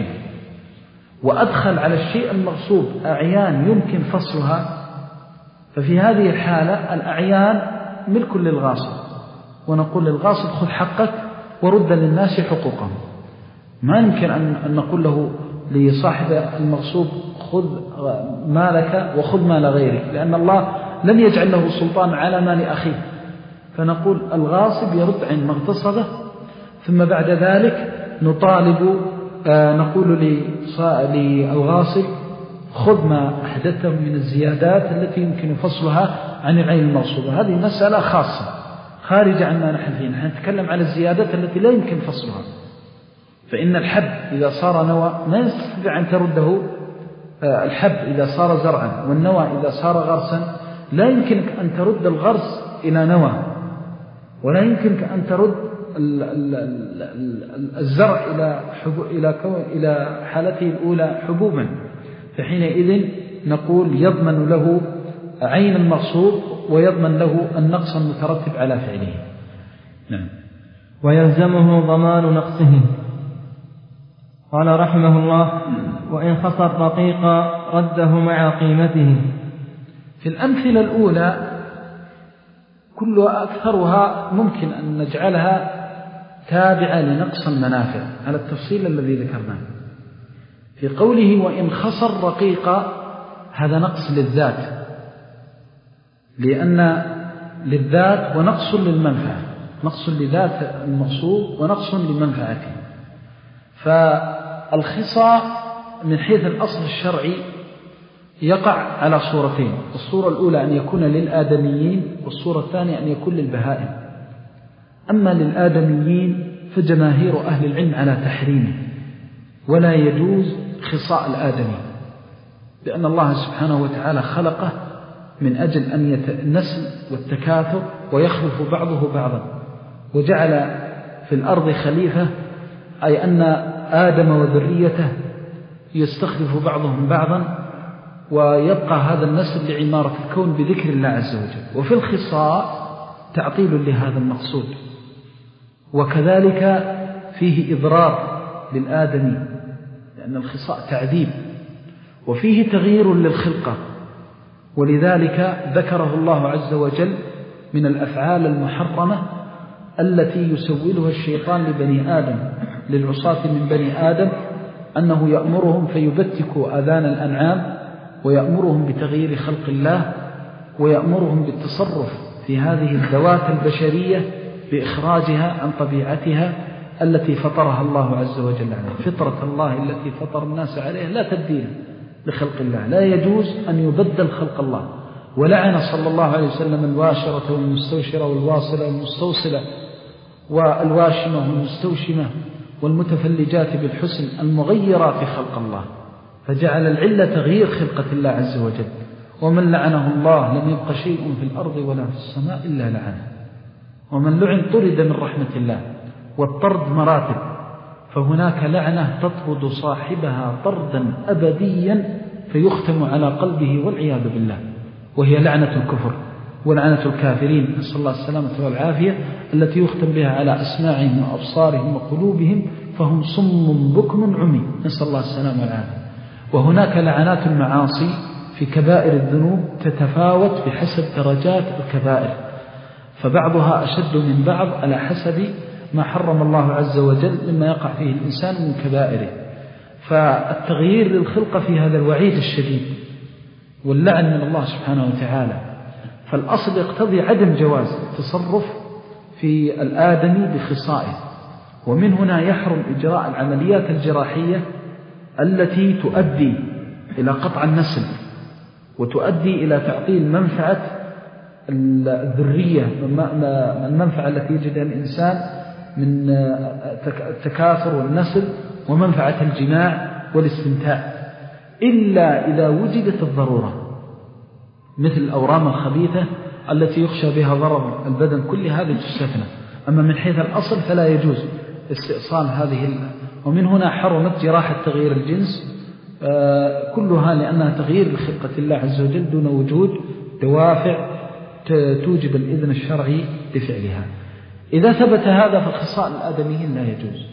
وأدخل على الشيء المغصوب أعيان يمكن فصلها، ففي هذه الحالة الأعيان ملك للغاصب، ونقول للغاصب خذ حقك ورد للناس حقوقهم. ما يمكن أن نقول له لصاحب المغصوب خذ مالك وخذ مال غيرك، لأن الله لم يجعل له سلطان على مال أخيه. فنقول الغاصب يرد عن مغتصبه، ثم بعد ذلك نطالب آه نقول للغاصب خذ ما أحدثته من الزيادات التي يمكن فصلها عن العين المغصوبة. هذه مسألة خاصة خارجة عما نحن فيه، نحن نتكلم على الزيادات التي لا يمكن فصلها. فإن الحب إذا صار نوى ما يستطيع أن ترده، آه الحب إذا صار زرعا والنوى إذا صار غرسا لا يمكنك أن ترد الغرس إلى نوى، ولا يمكنك أن ترد الزرع إلى إلى إلى حالته الأولى حبوبا. فحينئذ نقول يضمن له عين المغصوب ويضمن له النقص المترتب على فعله. نعم. ويلزمه ضمان نقصه. قال رحمه الله: وإن خسر رقيقا رده مع قيمته. في الأمثلة الأولى كلها أكثرها ممكن أن نجعلها تابعة لنقص المنافع على التفصيل الذي ذكرناه. في قوله وإن خسر رقيقا هذا نقص للذات، لأن للذات ونقص للمنفعة، نقص لذات المغصوب ونقص لمنفعته. فالخصاء من حيث الأصل الشرعي يقع على صورتين: الصورة الأولى أن يكون للآدميين، والصورة الثانية أن يكون للبهائم. أما للآدميين فجماهير أهل العلم على تحريمه، ولا يجوز خصاء الآدمي، لأن الله سبحانه وتعالى خلقه من أجل أن النسل والتكاثر ويخلف بعضه بعضا، وجعل في الأرض خليفة، أي أن آدم وذريته يستخلف بعضهم بعضا، ويبقى هذا النسل لعمارة الكون بذكر الله عز وجل. وفي الخصاء تعطيل لهذا المقصود، وكذلك فيه إضرار للآدمي، لأن الخصاء تعذيب، وفيه تغيير للخلقة، ولذلك ذكره الله عز وجل من الأفعال المحرمة التي يسولها الشيطان لبني آدم، للعصاة من بني آدم، أنه يأمرهم فيبتكوا آذان الأنعام، ويأمرهم بتغيير خلق الله، ويأمرهم بالتصرف في هذه الذوات البشرية بإخراجها عن طبيعتها التي فطرها الله عز وجل عليها. فطرة الله التي فطر الناس عليها لا تبديل لخلق الله، لا يجوز أن يبدل خلق الله. ولعن صلى الله عليه وسلم الواشرة والمستوشرة والواصلة والمستوصلة والواشمة والمستوشمة والمتفلجات بالحسن المغيرات خلق الله، فجعل العلة تغيير خلقة الله عز وجل. ومن لعنه الله لم يبق شيء في الأرض ولا في السماء إلا لعنه، ومن لعن طرد من رحمة الله. والطرد مراتب، فهناك لعنة تطرد صاحبها طردا أبديا فيختم على قلبه والعياذ بالله، وهي لعنة الكفر ولعنة الكافرين، نسأل الله السلامة والعافية، التي يختم بها على أسماعهم وأبصارهم وقلوبهم فهم صم بكم عمي، نسأل الله السلامة والعافية. وهناك لعنات المعاصي في كبائر الذنوب تتفاوت بحسب درجات الكبائر، فبعضها أشد من بعض على حسب ما حرم الله عز وجل مما يقع فيه الإنسان من كبائره. فالتغيير للخلقة في هذا الوعيد الشديد واللعن من الله سبحانه وتعالى. فالأصل يقتضي عدم جواز التصرف في الآدمي بخصائه، ومن هنا يحرم إجراء العمليات الجراحية التي تؤدي إلى قطع النسل وتؤدي إلى تعطيل منفعة الذرية، المنفعة التي يجدها الإنسان من التكاثر والنسل ومنفعة الجماع والاستمتاع، إلا إذا وجدت الضرورة، مثل الأورام الخبيثة التي يخشى بها ضرر البدن، كل هذه تستثنى. أما من حيث الأصل فلا يجوز استئصال هذه. ومن هنا حرمت جراحة تغيير الجنس كلها، لأنها تغيير لخلقة الله عز وجل دون وجود دوافع توجب الإذن الشرعي لفعلها. إذا ثبت هذا فخصاء الآدميين لا يجوز.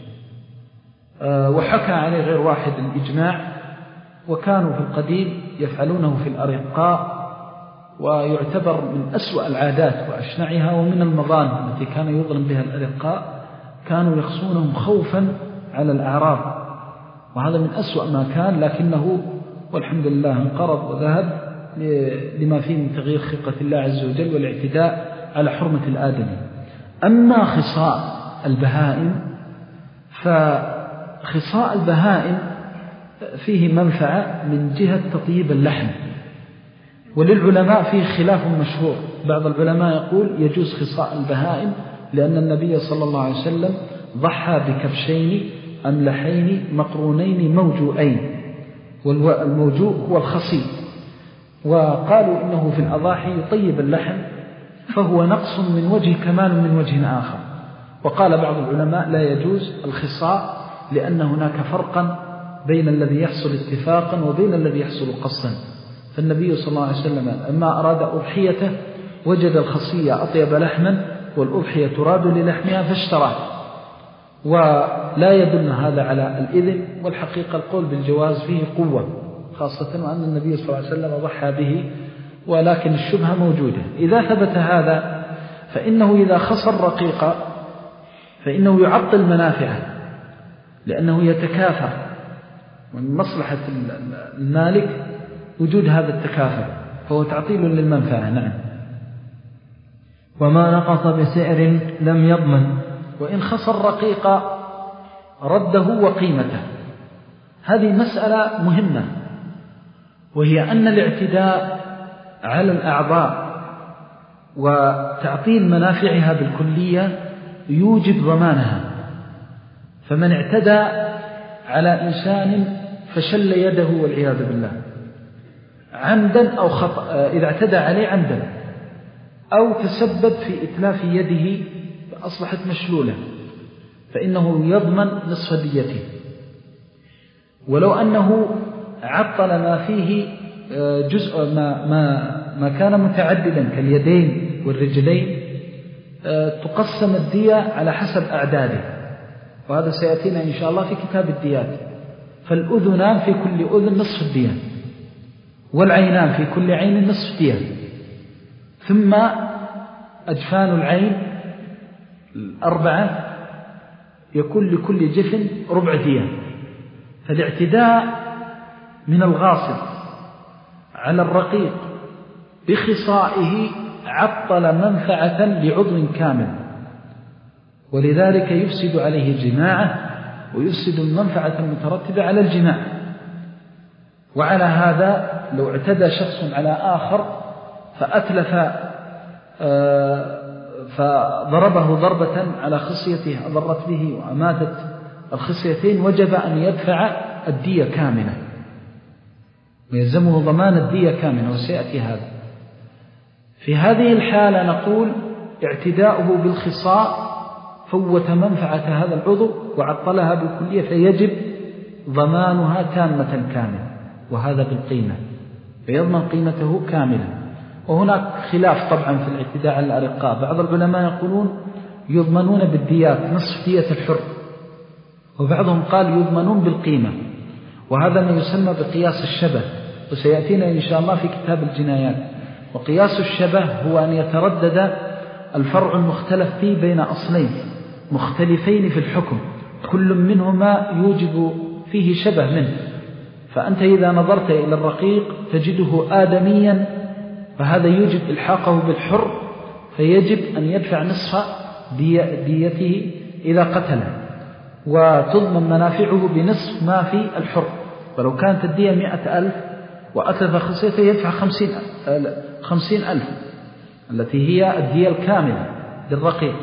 وحكى عليه غير واحد الإجماع، وكانوا في القديم يفعلونه في الأرقاء، ويعتبر من أسوأ العادات وأشنعها، ومن المظالم التي كان يظلم بها الأرقاء، كانوا يخصونهم خوفا على الأعراض، وهذا من أسوأ ما كان، لكنه والحمد لله انقرض وذهب لما فيه من تغيير خلقة الله عز وجل والاعتداء على حرمة الآدمي. أما خصاء البهائم، فخصاء البهائم فيه منفعة من جهة تطيب اللحم، وللعلماء فيه خلاف مشهور. بعض العلماء يقول يجوز خصاء البهائم، لأن النبي صلى الله عليه وسلم ضحى بكبشين أملحين مقرونين موجوئين، والموجوء هو الخصي، وقالوا إنه في الأضاحي يطيب اللحم، فهو نقص من وجه كمال من وجه آخر. وقال بعض العلماء لا يجوز الخصاء، لأن هناك فرقا بين الذي يحصل اتفاقا وبين الذي يحصل قصا. فالنبي صلى الله عليه وسلم لما أراد أضحيته وجد الخصية أطيب لحما والأضحية تراد للحمها فاشتراه، ولا يدل هذا على الإذن، والحقيقة القول بالجواز فيه قوة، خاصة وأن النبي صلى الله عليه وسلم ضحى به، ولكن الشبهة موجودة. إذا ثبت هذا فإنه إذا خسر رقيقا فإنه يعطل منافعه، لأنه يتكاثر، ومن مصلحة المالك وجود هذا التكاثر، فهو تعطيل للمنفعة. نعم. وما نقص بسعر لم يضمن، وإن خسر رقيقا رده وقيمته. هذه مسألة مهمة، وهي أن الاعتداء على الأعضاء وتعطيل منافعها بالكلية يوجب ضمانها. فمن اعتدى على إنسان فشل يده والعياذ بالله عمدا أو خطأ، إذا اعتدى عليه عمدا أو تسبب في إتلاف يده فأصبحت مشلولة، فإنه يضمن نصف ديته. ولو أنه عطل ما فيه جزء ما, ما, ما كان متعددا كاليدين والرجلين تقسم الدية على حسب أعداده، وهذا سيأتينا إن شاء الله في كتاب الديات. فالأذنان في كل أذن نصف الدية، والعينان في كل عين نصف دية، ثم أجفان العين الأربعة يكون لكل جفن ربع دية. فالاعتداء من الغاصب على الرقيق بخصائه عطل منفعة لعضو كامل، ولذلك يفسد عليه جماعة ويفسد المنفعة المترتبة على الجماع. وعلى هذا لو اعتدى شخص على آخر فأتلف فضربه ضربة على خصيته أضرت به وأماتت الخصيتين، وجب أن يدفع الدية كاملة ويلزمه ضمان الدية كاملة، وسيأتي هذا. في هذه الحالة نقول اعتداؤه بالخصاء فوت منفعة هذا العضو وعطلها بالكلية، فيجب ضمانها تامة كاملة، وهذا بالقيمة، فيضمن قيمته كاملة. وهناك خلاف طبعا في الاعتداء على الأرقاء، بعض العلماء يقولون يضمنون بالديات نصف دية الحر، وبعضهم قال يضمنون بالقيمة، وهذا ما يسمى بقياس الشبه، وسيأتينا إن شاء الله في كتاب الجنايات. وقياس الشبه هو أن يتردد الفرع المختلف فيه بين أصلين مختلفين في الحكم، كل منهما يوجب فيه شبه منه. فأنت إذا نظرت إلى الرقيق تجده آدميا، فهذا يوجب إلحاقه بالحر، فيجب أن يدفع نصف ديته إذا قتله، وتضمن منافعه بنصف ما في الحر. ولو كانت الدية مئة ألف وأتلف خصيته يدفع خمسين, خمسين ألف التي هي الدية الكاملة للرقيق.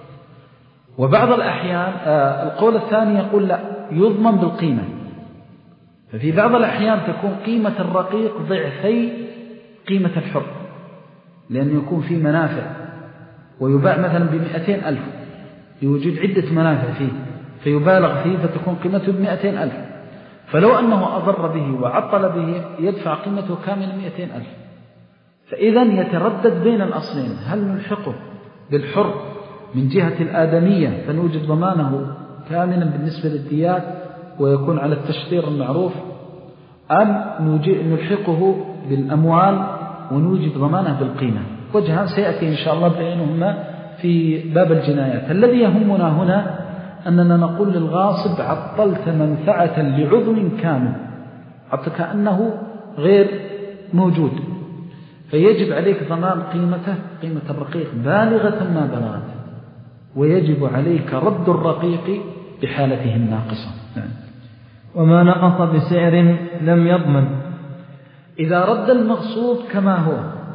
وبعض الأحيان آه القول الثاني يقول لا، يضمن بالقيمة. ففي بعض الأحيان تكون قيمة الرقيق ضعفي قيمة الحر، لأنه يكون فيه منافع ويباع مثلا بمئتين ألف، يوجد عدة منافع فيه فيبالغ فيه فتكون قيمته بمئتين ألف. فلو أنه أضر به وعطل به يدفع قيمته كاملة مئتين ألف. فإذا يتردد بين الأصلين، هل نلحقه بالحر من جهة الآدمية فنوجد ضمانه كاملا بالنسبة للديات ويكون على التشطير المعروف، أم نلحقه بالأموال ونوجد ضمانه بالقيمة؟ وجهان سيأتي إن شاء الله بينهما في باب الجنايات. الذي يهمنا هنا أننا نقول للغاصب عطلت منفعة لعضو كامل، حتى كأنه غير موجود، فيجب عليك ضمان قيمته، قيمة الرقيق بالغة ما بلغت، ويجب عليك رد الرقيق بحالته الناقصة. وما نقص بسعر لم يضمن. إذا رد المغصوب كما هو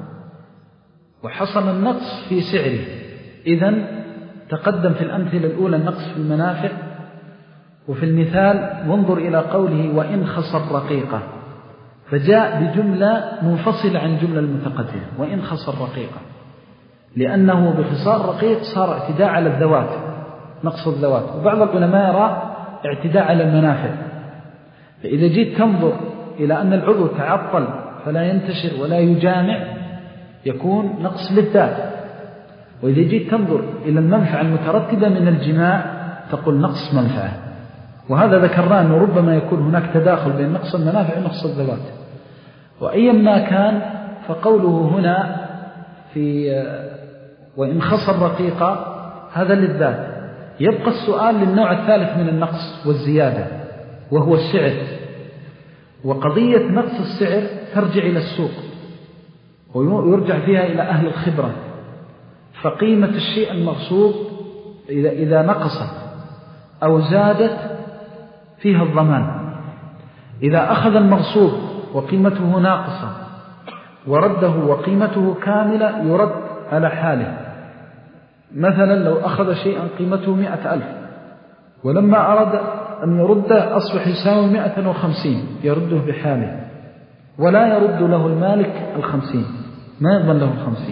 وحصل النقص في سعره، إذن تقدم في الأمثلة الأولى النقص في المنافع، وفي المثال وانظر إلى قوله وإن خسر رقيقة، فجاء بجملة منفصلة عن جملة المتقدمة وإن خسر رقيقة، لأنه بخسار رقيق صار اعتداء على الذوات، نقص الذوات. وبعض العلماء يرى اعتداء على المنافع. فإذا جيت تنظر إلى أن العضو تعطل فلا ينتشر ولا يجامع يكون نقص للذات، وإذا جيت تنظر إلى المنفعة المترتبة من الجماع تقول نقص منفعة. وهذا ذكرنا أنه ربما يكون هناك تداخل بين نقص المنافع ونقص الذوات. وأيما كان فقوله هنا في وإن خسر رقيقة هذا للذات. يبقى السؤال للنوع الثالث من النقص والزيادة، وهو السعر. وقضية نقص السعر ترجع إلى السوق ويرجع فيها إلى أهل الخبرة. فقيمة الشيء المغصوب إذا, إذا نقصت أو زادت فيها الضمان. إذا أخذ المغصوب وقيمته ناقصة ورده وقيمته كاملة يرد على حاله. مثلا لو أخذ شيئا قيمته مئة ألف ولما أراد أن يرده أصبح يساوي مئة وخمسين، يرده بحاله ولا يرد له المالك الخمسين، ما يضمن له الخمسين،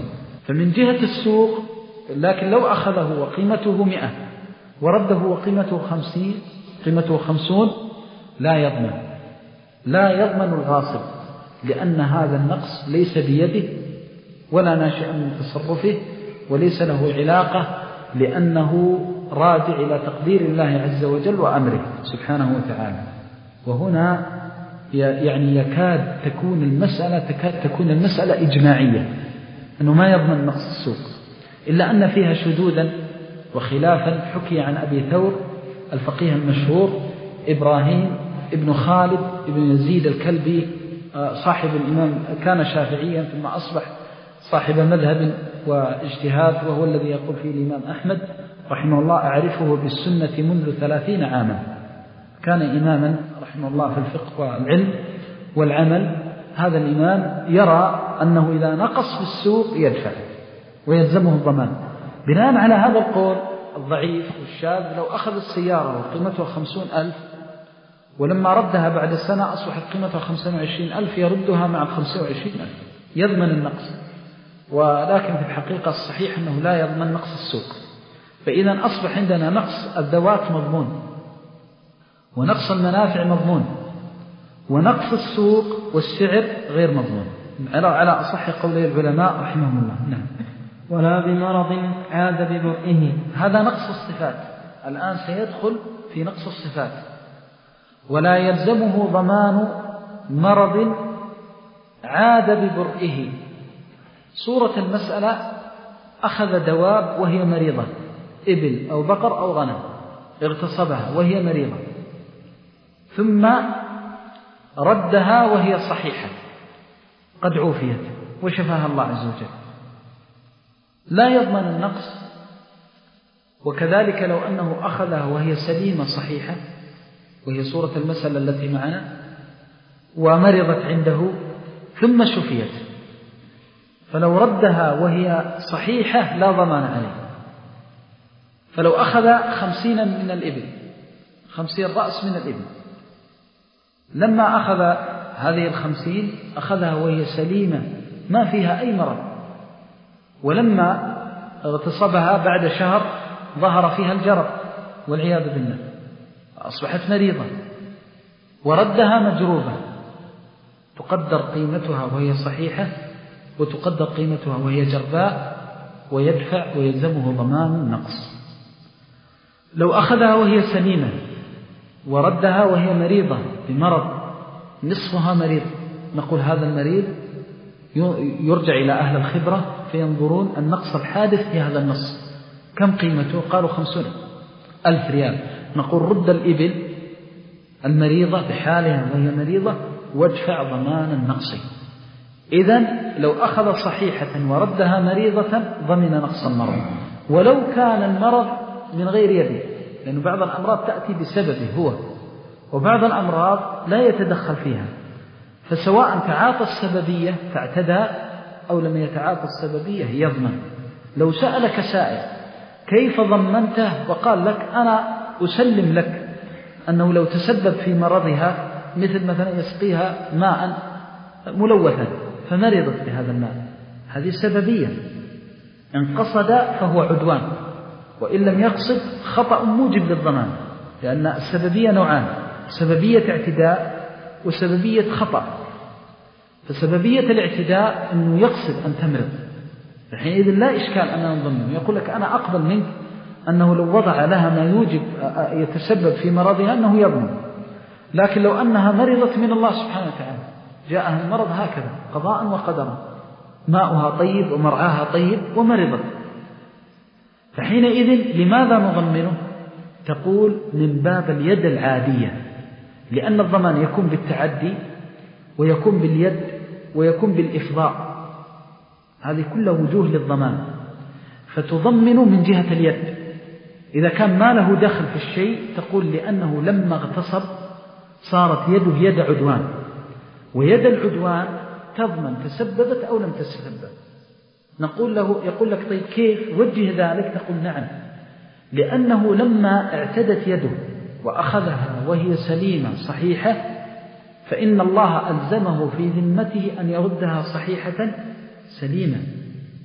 فمن جهة السوق، لكن لو أخذه وقيمته مئة ورده وقيمته خمسين قيمته خمسون لا يضمن لا يضمن الغاصب، لأن هذا النقص ليس بيده ولا ناشئ من تصرفه وليس له علاقة، لأنه راجع إلى تقدير الله عز وجل وأمره سبحانه وتعالى. وهنا يعني يكاد تكون المسألة تكاد تكون المسألة إجماعية، أنه ما يضمن نقص السوق، إلا أن فيها شذوذا وخلافا. حكي عن أبي ثور الفقيه المشهور إبراهيم ابن خالد ابن يزيد الكلبي صاحب الإمام، كان شافعيا ثم أصبح صاحب مذهب واجتهاد، وهو الذي يقول فيه الإمام أحمد رحمه الله: أعرفه بالسنة منذ ثلاثين عاما. كان إماما رحمه الله في الفقه والعلم والعمل. هذا الإمام يرى أنه إذا نقص في السوق يدفع ويلزمه الضمان. بناء على هذا القول الضعيف والشاذ، لو أخذ السيارة وقيمتها خمسون ألف ولما ردها بعد سنة أصبحت قيمتها خمسين وعشرين ألف، يردها مع خمسين وعشرين ألف، يضمن النقص. ولكن في الحقيقة الصحيح أنه لا يضمن نقص السوق. فإذا أصبح عندنا نقص الذوات مضمون، ونقص المنافع مضمون، ونقص السوق والسعر غير مضمون على أصح قولي العلماء رحمهم الله. نعم. ولا بمرض عاد ببرئه، هذا نقص الصفات. الآن سيدخل في نقص الصفات. ولا يلزمه ضمان مرض عاد ببرئه. صورة المسألة: أخذ دواب وهي مريضة، إبل أو بقر أو غنم، اغتصبها وهي مريضة، ثم ردها وهي صحيحة قد عوفيت وشفاها الله عز وجل، لا يضمن النقص. وكذلك لو أنه أخذها وهي سليمة صحيحة، وهي صورة المسألة التي معنا، ومرضت عنده ثم شفيت، فلو ردها وهي صحيحة لا ضمان عليه. فلو أخذ خمسين من الإبل، خمسين رأس من الإبل، لما أخذ هذه الخمسين أخذها وهي سليمة ما فيها أي مرض، ولما اغتصبها بعد شهر ظهر فيها الجرب والعياذ بالله، أصبحت مريضة، وردها مجروبة، تقدر قيمتها وهي صحيحة، وتقدر قيمتها وهي جرباء، ويدفع ويلزمه ضمان النقص. لو أخذها وهي سليمة وردها وهي مريضة بمرض نصفها مريض، نقول هذا المريض يرجع إلى أهل الخبرة فينظرون النقص الحادث في هذا النص كم قيمته؟ قالوا خمسون ألف ريال. نقول رد الإبل المريضة بحالها وهي مريضة وادفع ضمان النقص. إذن لو أخذ صحيحة وردها مريضة ضمن نقص المرض، ولو كان المرض من غير يده، لأن بعض الأمراض تأتي بسببه هو، وبعض الأمراض لا يتدخل فيها، فسواء تعاطى السببية فاعتدى أو لم يتعاطى السببية يضمن. لو سألك سائل كيف ضمنته وقال لك أنا أسلم لك أنه لو تسبب في مرضها، مثل مثلا يسقيها ماء ملوثا فمرضت بهذا الماء، هذه سببية، إن قصد فهو عدوان، وإن لم يقصد خطأ موجب للضمان، لأن السببية نوعان: سببية اعتداء وسببية خطأ. فسببية الاعتداء أنه يقصد أن تمرض، حينئذ لا إشكال أن نضمن، يقول لك أنا أقبل منك أنه لو وضع لها ما يوجب يتسبب في مرضها أنه يضمن. لكن لو أنها مرضت من الله سبحانه وتعالى، جاءها المرض هكذا قضاء وقدرا، ماؤها طيب ومرعاها طيب ومرضت، فحينئذ لماذا نضمنه؟ تقول من باب اليد العادية، لأن الضمان يكون بالتعدي ويكون باليد ويكون بالإفضاء، هذه كلها وجوه للضمان، فتضمن من جهة اليد. إذا كان ما له دخل في الشيء تقول لأنه لما اغتصب صارت يده يد عدوان، ويد العدوان تضمن تسببت أو لم تسبب. نقول له يقول لك طيب كيف وجه ذلك؟ تقول نعم، لأنه لما اعتدت يده وأخذها وهي سليمة صحيحة فإن الله ألزمه في ذمته أن يردها صحيحة سليمة،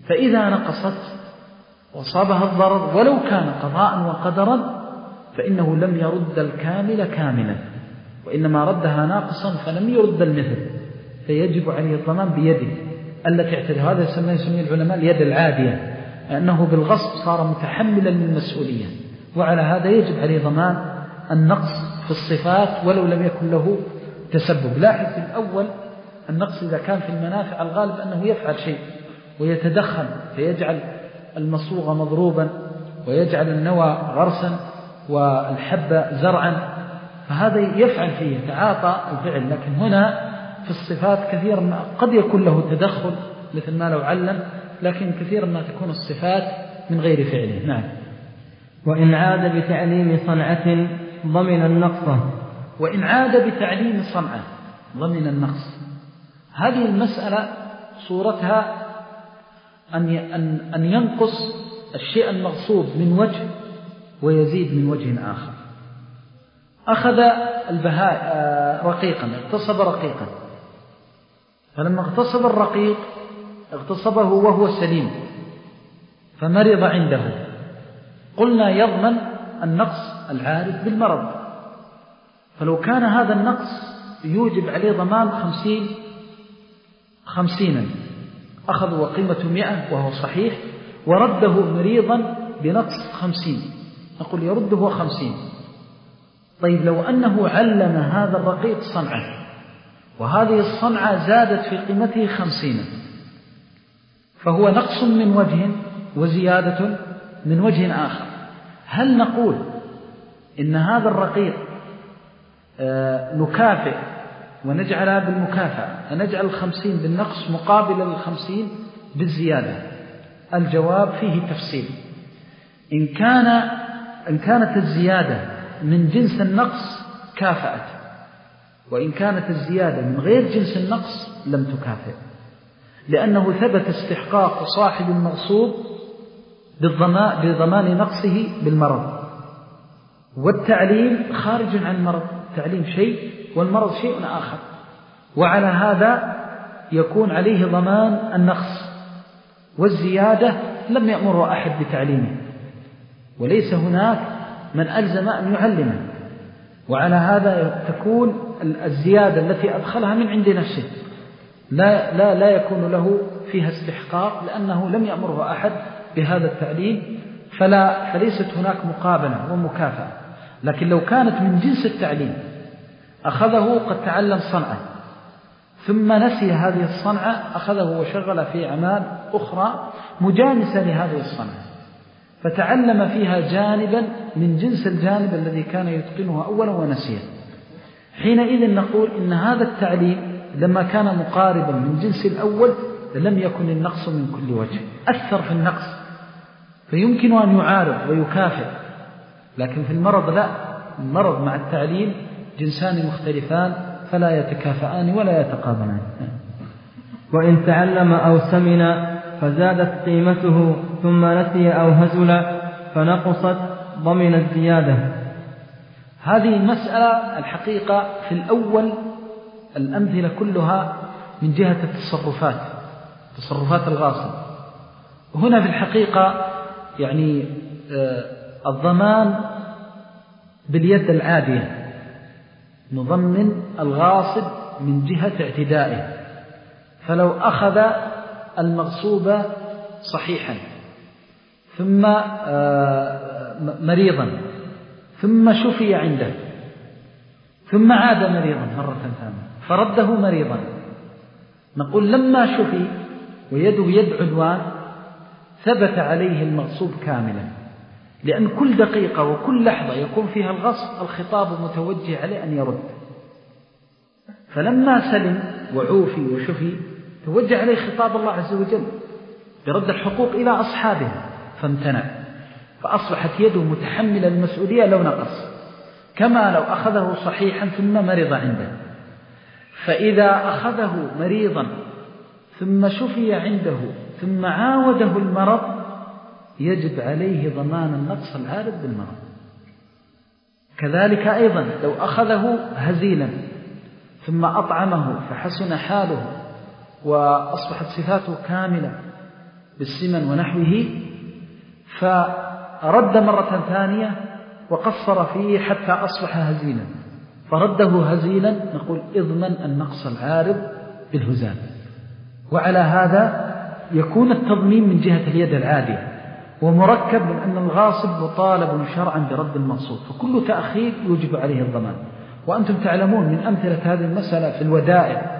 فإذا نقصت وصابها الضرر ولو كان قضاء وقدرا فإنه لم يرد الكامل كاملا، وإنما ردها ناقصا فلم يرد المثل، فيجب عليه الضمان بيده التي اعتدها. هذا يسمى يسميه العلماء اليد العادية، لأنه بالغصب صار متحملا للمسؤولية، وعلى هذا يجب عليه ضمان النقص في الصفات ولو لم يكن له تسبب. لاحظ في الأول النقص إذا كان في المنافع الغالب أنه يفعل شيء ويتدخل فيجعل المصوغ مضروبا ويجعل النوى غرسا والحب زرعا، فهذا يفعل فيه يتعاطى الفعل. لكن هنا في الصفات كثيرا ما قد يكون له تدخل مثل ما لو علم، لكن كثيرا ما تكون الصفات من غير فعله. نعم. وإن عاد بتعليم صنعة ضمن النقص. وإن عاد بتعليم صنعة ضمن النقص، هذه المسألة صورتها أن أن ينقص الشيء المغصوب من وجه ويزيد من وجه آخر. أخذ البهاء رقيقا، اغتصب رقيقا، فلما اغتصب الرقيق اغتصبه وهو سليم فمرض عنده، قلنا يضمن النقص العارض بالمرض. فلو كان هذا النقص يوجب عليه ضمان خمسين خمسينا، أخذوا وقيمة مئة وهو صحيح ورده مريضا بنقص خمسين، نقول يرده خمسين. طيب لو أنه علم هذا الرقيق صنعة وهذه الصنعة زادت في قيمته خمسين، فهو نقص من وجه وزيادة من وجه آخر، هل نقول إن هذا الرقيق نكافئ ونجعلها بالمكافأة فنجعل الخمسين بالنقص مقابل الخمسين بالزيادة؟ الجواب فيه تفصيل. إن كان إن كانت الزيادة من جنس النقص كافأت، وإن كانت الزيادة من غير جنس النقص لم تكافئ، لأنه ثبت استحقاق صاحب المغصوب بضمان نقصه بالمرض، والتعليم خارج عن المرض، التعليم شيء والمرض شيء آخر، وعلى هذا يكون عليه ضمان النقص. والزيادة لم يأمر أحد بتعليمه، وليس هناك من ألزم أن يعلمه، وعلى هذا تكون الزيادة التي أدخلها من عند نفسه، لا, لا, لا يكون له فيها استحقاق لأنه لم يأمره أحد بهذا التعليم، فلا فليست هناك مقابلة ومكافأة. لكن لو كانت من جنس التعليم، أخذه قد تعلم صنعة ثم نسي هذه الصنعة، أخذه وشغل في أعمال أخرى مجانسة لهذه الصنعة، فتعلم فيها جانبا من جنس الجانب الذي كان يتقنه أولا ونسيه، حينئذ نقول إن هذا التعليم لما كان مقاربا من جنس الأول لم يكن النقص من كل وجه، أثر في النقص فيمكن أن يعارض ويكافئ. لكن في المرض لا، المرض مع التعليم جنسان مختلفان فلا يتكافئان ولا يتقابلان. وإن تعلم أو سمن فزادت قيمته ثم نسي أو هزل فنقصت ضمن الزيادة. هذه مسألة الحقيقة في الأول الأمثلة كلها من جهة التصرفات، تصرفات الغاصب. هنا في الحقيقة يعني الضمان باليد العادية، نضمن الغاصب من جهة اعتدائه. فلو أخذ المغصوب صحيحا ثم مريضا ثم شفي عنده ثم عاد مريضا مرة ثانية فرده مريضا، نقول لما شفي ويده يد عدوان ثبت عليه المغصوب كاملا، لأن كل دقيقة وكل لحظة يكون فيها الغصب الخطاب متوجه عليه أن يرد. فلما سلم وعوفي وشفي توجه عليه خطاب الله عز وجل برد الحقوق إلى أصحابها فامتنع، فأصبحت يده متحملة المسؤولية لو نقص، كما لو أخذه صحيحا ثم مرض عنده. فإذا أخذه مريضا ثم شفي عنده ثم عاوده المرض يجب عليه ضمان النقص العارض بالمرض. كذلك أيضا لو أخذه هزيلا ثم أطعمه فحسن حاله وأصبحت صفاته كاملة بالسمن ونحوه، فرد مرة ثانية وقصر فيه حتى أصبح هزيلا، فرده هزيلا، نقول اضمن النقص العارض بالهزال. وعلى هذا يكون التضمين من جهة اليد العادية، ومركب من أن الغاصب مطالب شرعا برد المقصود، فكل تأخير يوجب عليه الضمان. وأنتم تعلمون من أمثلة هذه المسألة في الودائع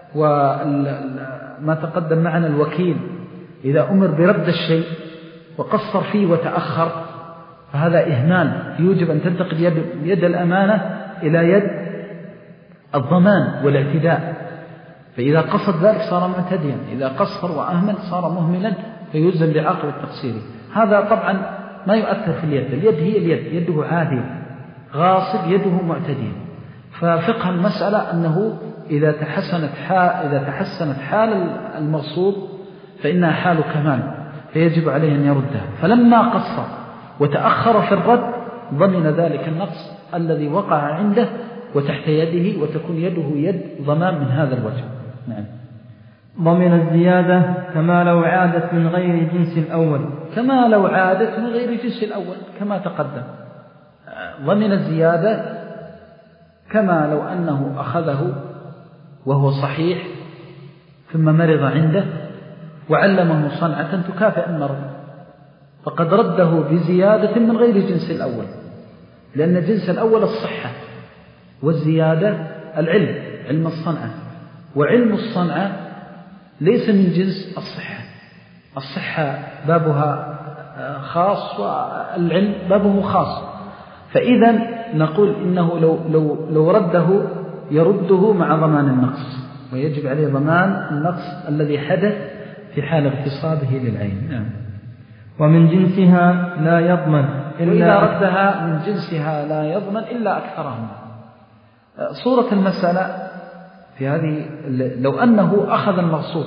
وما تقدم معنا الوكيل إذا أمر برد الشيء وقصر فيه وتأخر، فهذا إهمال يوجب أن تنتقل يد, يد الأمانة إلى يد الضمان والاعتداء، فإذا قصد ذلك صار معتديا، إذا قصر وأهمل صار مهملا فيلزم بعقل التقصير. هذا طبعا ما يؤثر في اليد، اليد هي اليد، يده عادية، غاصب يده معتديا. ففقه المسألة أنه إذا تحسنت حال, إذا تحسنت حال المغصوب فإنها حال كمال، فيجب عليه أن يردها. فلما قصر وتأخر في الرد ضمن ذلك النقص الذي وقع عنده وتحت يده، وتكون يده يد ضمان من هذا الوجه. نعم. ضمن الزيادة كما لو عادت من غير جنس الأول، كما لو عادت من غير جنس الأول كما تقدم. ضمن الزيادة كما لو أنه أخذه وهو صحيح ثم مرض عنده وعلمه صنعة تكافئ المرض، فقد رده بزيادة من غير جنس الأول، لأن جنس الأول الصحة والزيادة العلم، علم الصنعة، وعلم الصنعة ليس من جنس الصحة. الصحة بابها خاص والعلم بابه خاص، فإذا نقول إنه لو, لو, لو رده يرده مع ضمان النقص، ويجب عليه ضمان النقص الذي حدث في حال اغتصابه للعين. نعم. ومن جنسها لا يضمن إلا وإذا ردها من جنسها لا يضمن إلا أكثرهم. صورة المسألة في هذه لو أنه أخذ المغصوب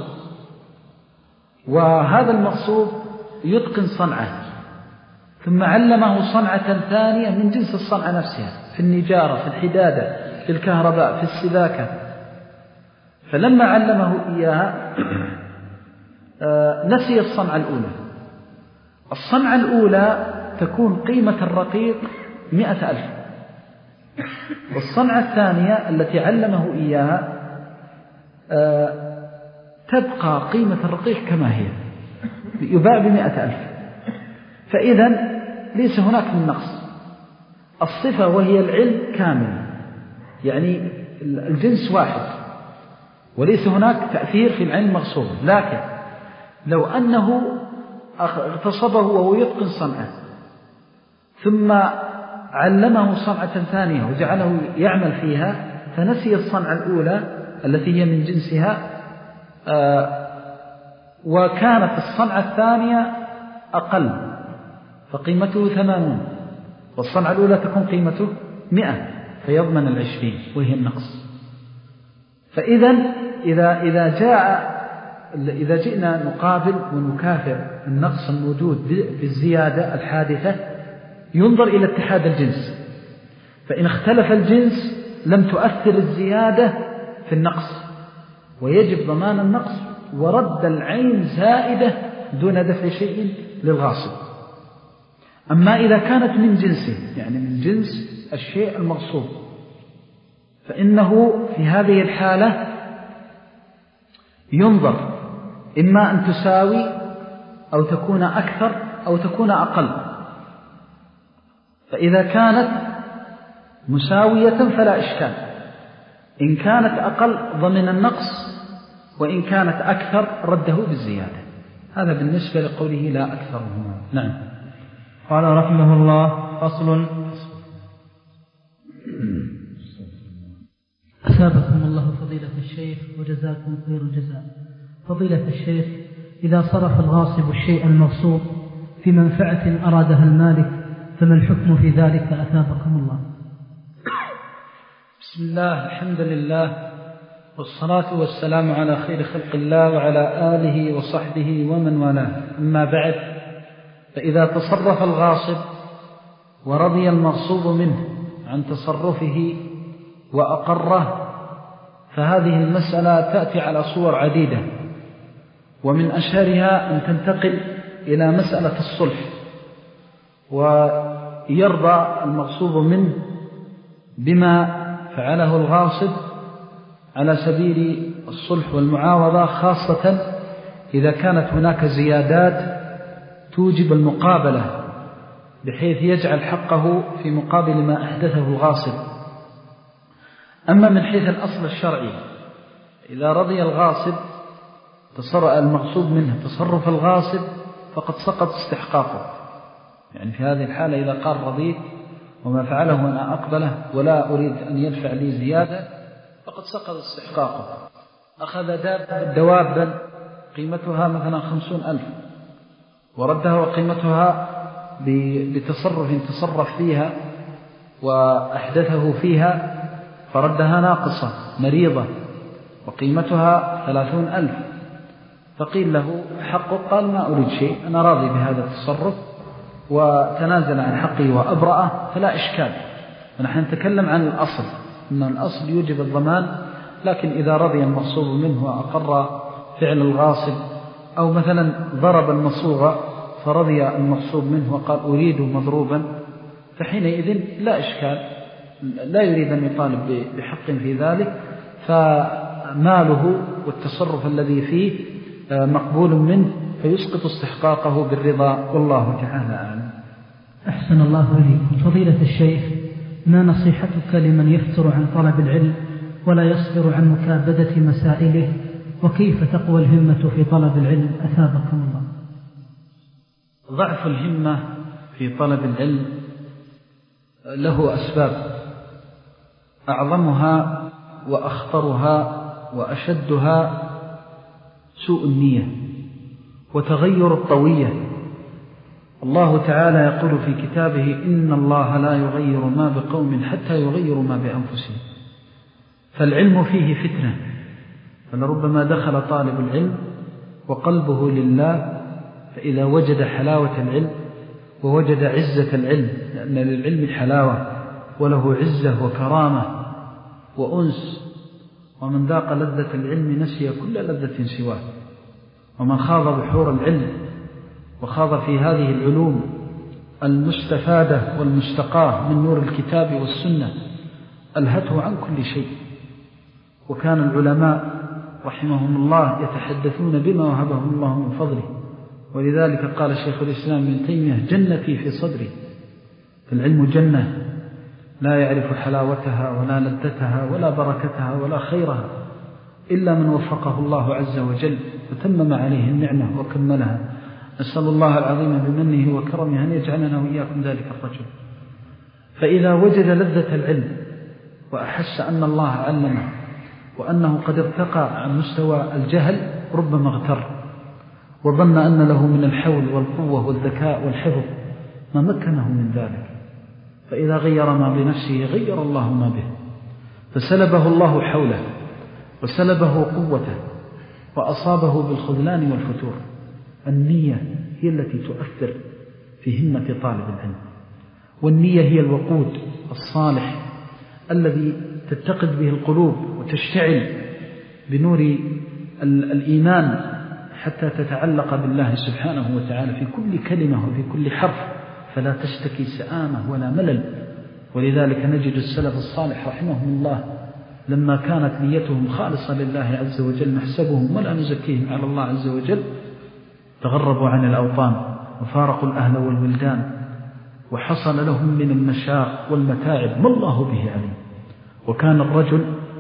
وهذا المغصوب يتقن صنعة ثم علمه صنعة ثانية من جنس الصنعة نفسها، في النجارة، في الحدادة، في الكهرباء، في السباكة، فلما علمه إياها نسي الصنعة الأولى. الصنعة الأولى تكون قيمة الرقيق مئة ألف، والصنعة الثانية التي علمه إياها تبقى قيمة الرقيق كما هي، يباع بمئة ألف. فإذا ليس هناك من نقص، الصفة وهي العلم كامل، يعني الجنس واحد وليس هناك تأثير في العلم مغصوب. لكن لو أنه اغتصبه وهو يتقن صنعة ثم علمه صنعة ثانية وجعله يعمل فيها فنسي الصنعة الأولى التي هي من جنسها، وكانت الصنعة الثانية أقل فقيمته ثمانون، والصنعة الأولى تكون قيمته مئة، فيضمن العشرين وهي النقص. فإذا إذا, إذا, جاء إذا جئنا نقابل ونكافئ النقص الموجود بالزيادة الحادثة ينظر إلى اتحاد الجنس، فإن اختلف الجنس لم تؤثر الزيادة في النقص، ويجب ضمان النقص ورد العين زائدة دون دفع شيء للغاصب. أما إذا كانت من جنسه، يعني من جنس الشيء المغصوب، فإنه في هذه الحالة ينظر إما أن تساوي أو تكون أكثر أو تكون أقل. فإذا كانت مساوية فلا إشكال، إن كانت أقل ضمن النقص، وإن كانت أكثر رده بالزيادة. هذا بالنسبة لقوله لا أكثرهما. نعم. قال رحمه الله: فصل. أثابكم الله فضيلة الشيخ وجزاكم خير الجزاء. فضيلة الشيخ، إذا صرف الغاصب الشيء المغصوب في منفعة أرادها المالك فما الحكم في ذلك أثابكم الله؟ بسم الله، الحمد لله، والصلاة والسلام على خير خلق الله وعلى آله وصحبه ومن والاه. أما بعد، فإذا تصرف الغاصب ورضي المغصوب منه عن تصرفه وأقره، فهذه المسألة تأتي على صور عديدة، ومن أشهرها أن تنتقل إلى مسألة الصلح، ويرضى المغصوب منه بما فعله الغاصب على سبيل الصلح والمعاوضة، خاصة إذا كانت هناك زيادات توجب المقابلة بحيث يجعل حقه في مقابل ما أحدثه الغاصب. أما من حيث الأصل الشرعي، إذا رضي الغاصب المغصوب منه تصرف الغاصب فقد سقط استحقاقه. يعني في هذه الحالة إذا قال رضيت وما فعله أنا أقبله ولا أريد أن يدفع لي زيادة فقد سقط استحقاقه. أخذ دوابا قيمتها مثلا خمسون ألف وردها وقيمتها بتصرف تصرف فيها وأحدثه فيها فردها ناقصة مريضة وقيمتها ثلاثون ألف، فقيل له حقه، قال ما أريد شيء، أنا راضي بهذا التصرف، وتنازل عن حقه وأبرأه، فلا إشكال. ونحن نتكلم عن الأصل، أن الأصل يوجب الضمان، لكن إذا رضي المغصوب منه وأقر فعل الغاصب، أو مثلا ضرب المصوغ فرضي المغصوب منه وقال أريد مضروبا، فحينئذ لا إشكال، لا يريد أن يطالب بحق في ذلك، فماله والتصرف الذي فيه مقبول منه فيسقط استحقاقه بالرضا، والله تعالى أعلم. أحسن الله إليكم. فضيلة الشيخ، ما نصيحتك لمن يفتر عن طلب العلم ولا يصبر عن مكابدة مسائله، وكيف تقوى الهمة في طلب العلم أثابكم الله؟ ضعف الهمة في طلب العلم له أسباب، أعظمها وأخطرها وأشدها سوء النية وتغير الطوية. الله تعالى يقول في كتابه إن الله لا يغير ما بقوم حتى يغيروا ما بأنفسهم. فالعلم فيه فتنة، فلربما دخل طالب العلم وقلبه لله، فإذا وجد حلاوة العلم ووجد عزة العلم، لأن للعلم حلاوة وله عزة وكرامة وأنس، ومن ذاق لذة العلم نسي كل لذة سواه، ومن خاض بحور العلم وخاض في هذه العلوم المستفادة والمستقاة من نور الكتاب والسنة ألهته عن كل شيء. وكان العلماء رحمهم الله يتحدثون بما وهبهم الله من فضله، ولذلك قال شيخ الإسلام ابن تيمية جنتي في صدري. فالعلم جنة لا يعرف حلاوتها ولا لذتها ولا بركتها ولا خيرها إلا من وفقه الله عز وجل وتمم عليه النعمة وكملها. نسأل الله العظيم بمنه وكرمه أن يجعلنا وإياكم ذلك الرجل. فإذا وجد لذة العلم وأحس أن الله علمه وأنه قد ارتقى عن مستوى الجهل، ربما اغتر وظن أن له من الحول والقوة والذكاء والحفظ ما مكنه من ذلك، فإذا غير ما بنفسه غير الله ما به، فسلبه الله حوله وسلبه قوته وأصابه بالخذلان والفتور. النية هي التي تؤثر في همة طالب العلم، والنية هي الوقود الصالح الذي تتقد به القلوب وتشتعل بنور الإيمان حتى تتعلق بالله سبحانه وتعالى في كل كلمة وفي كل حرف، فلا تشتكي سآمة ولا ملل. ولذلك نجد السلف الصالح رحمهم الله لما كانت نيتهم خالصة لله عز وجل نحسبهم ولا نزكيهم على الله عز وجل، تغربوا عن الأوطان وفارقوا الأهل والولدان، وحصل لهم من المشاق والمتاعب ما الله به عليم. وكان الرجل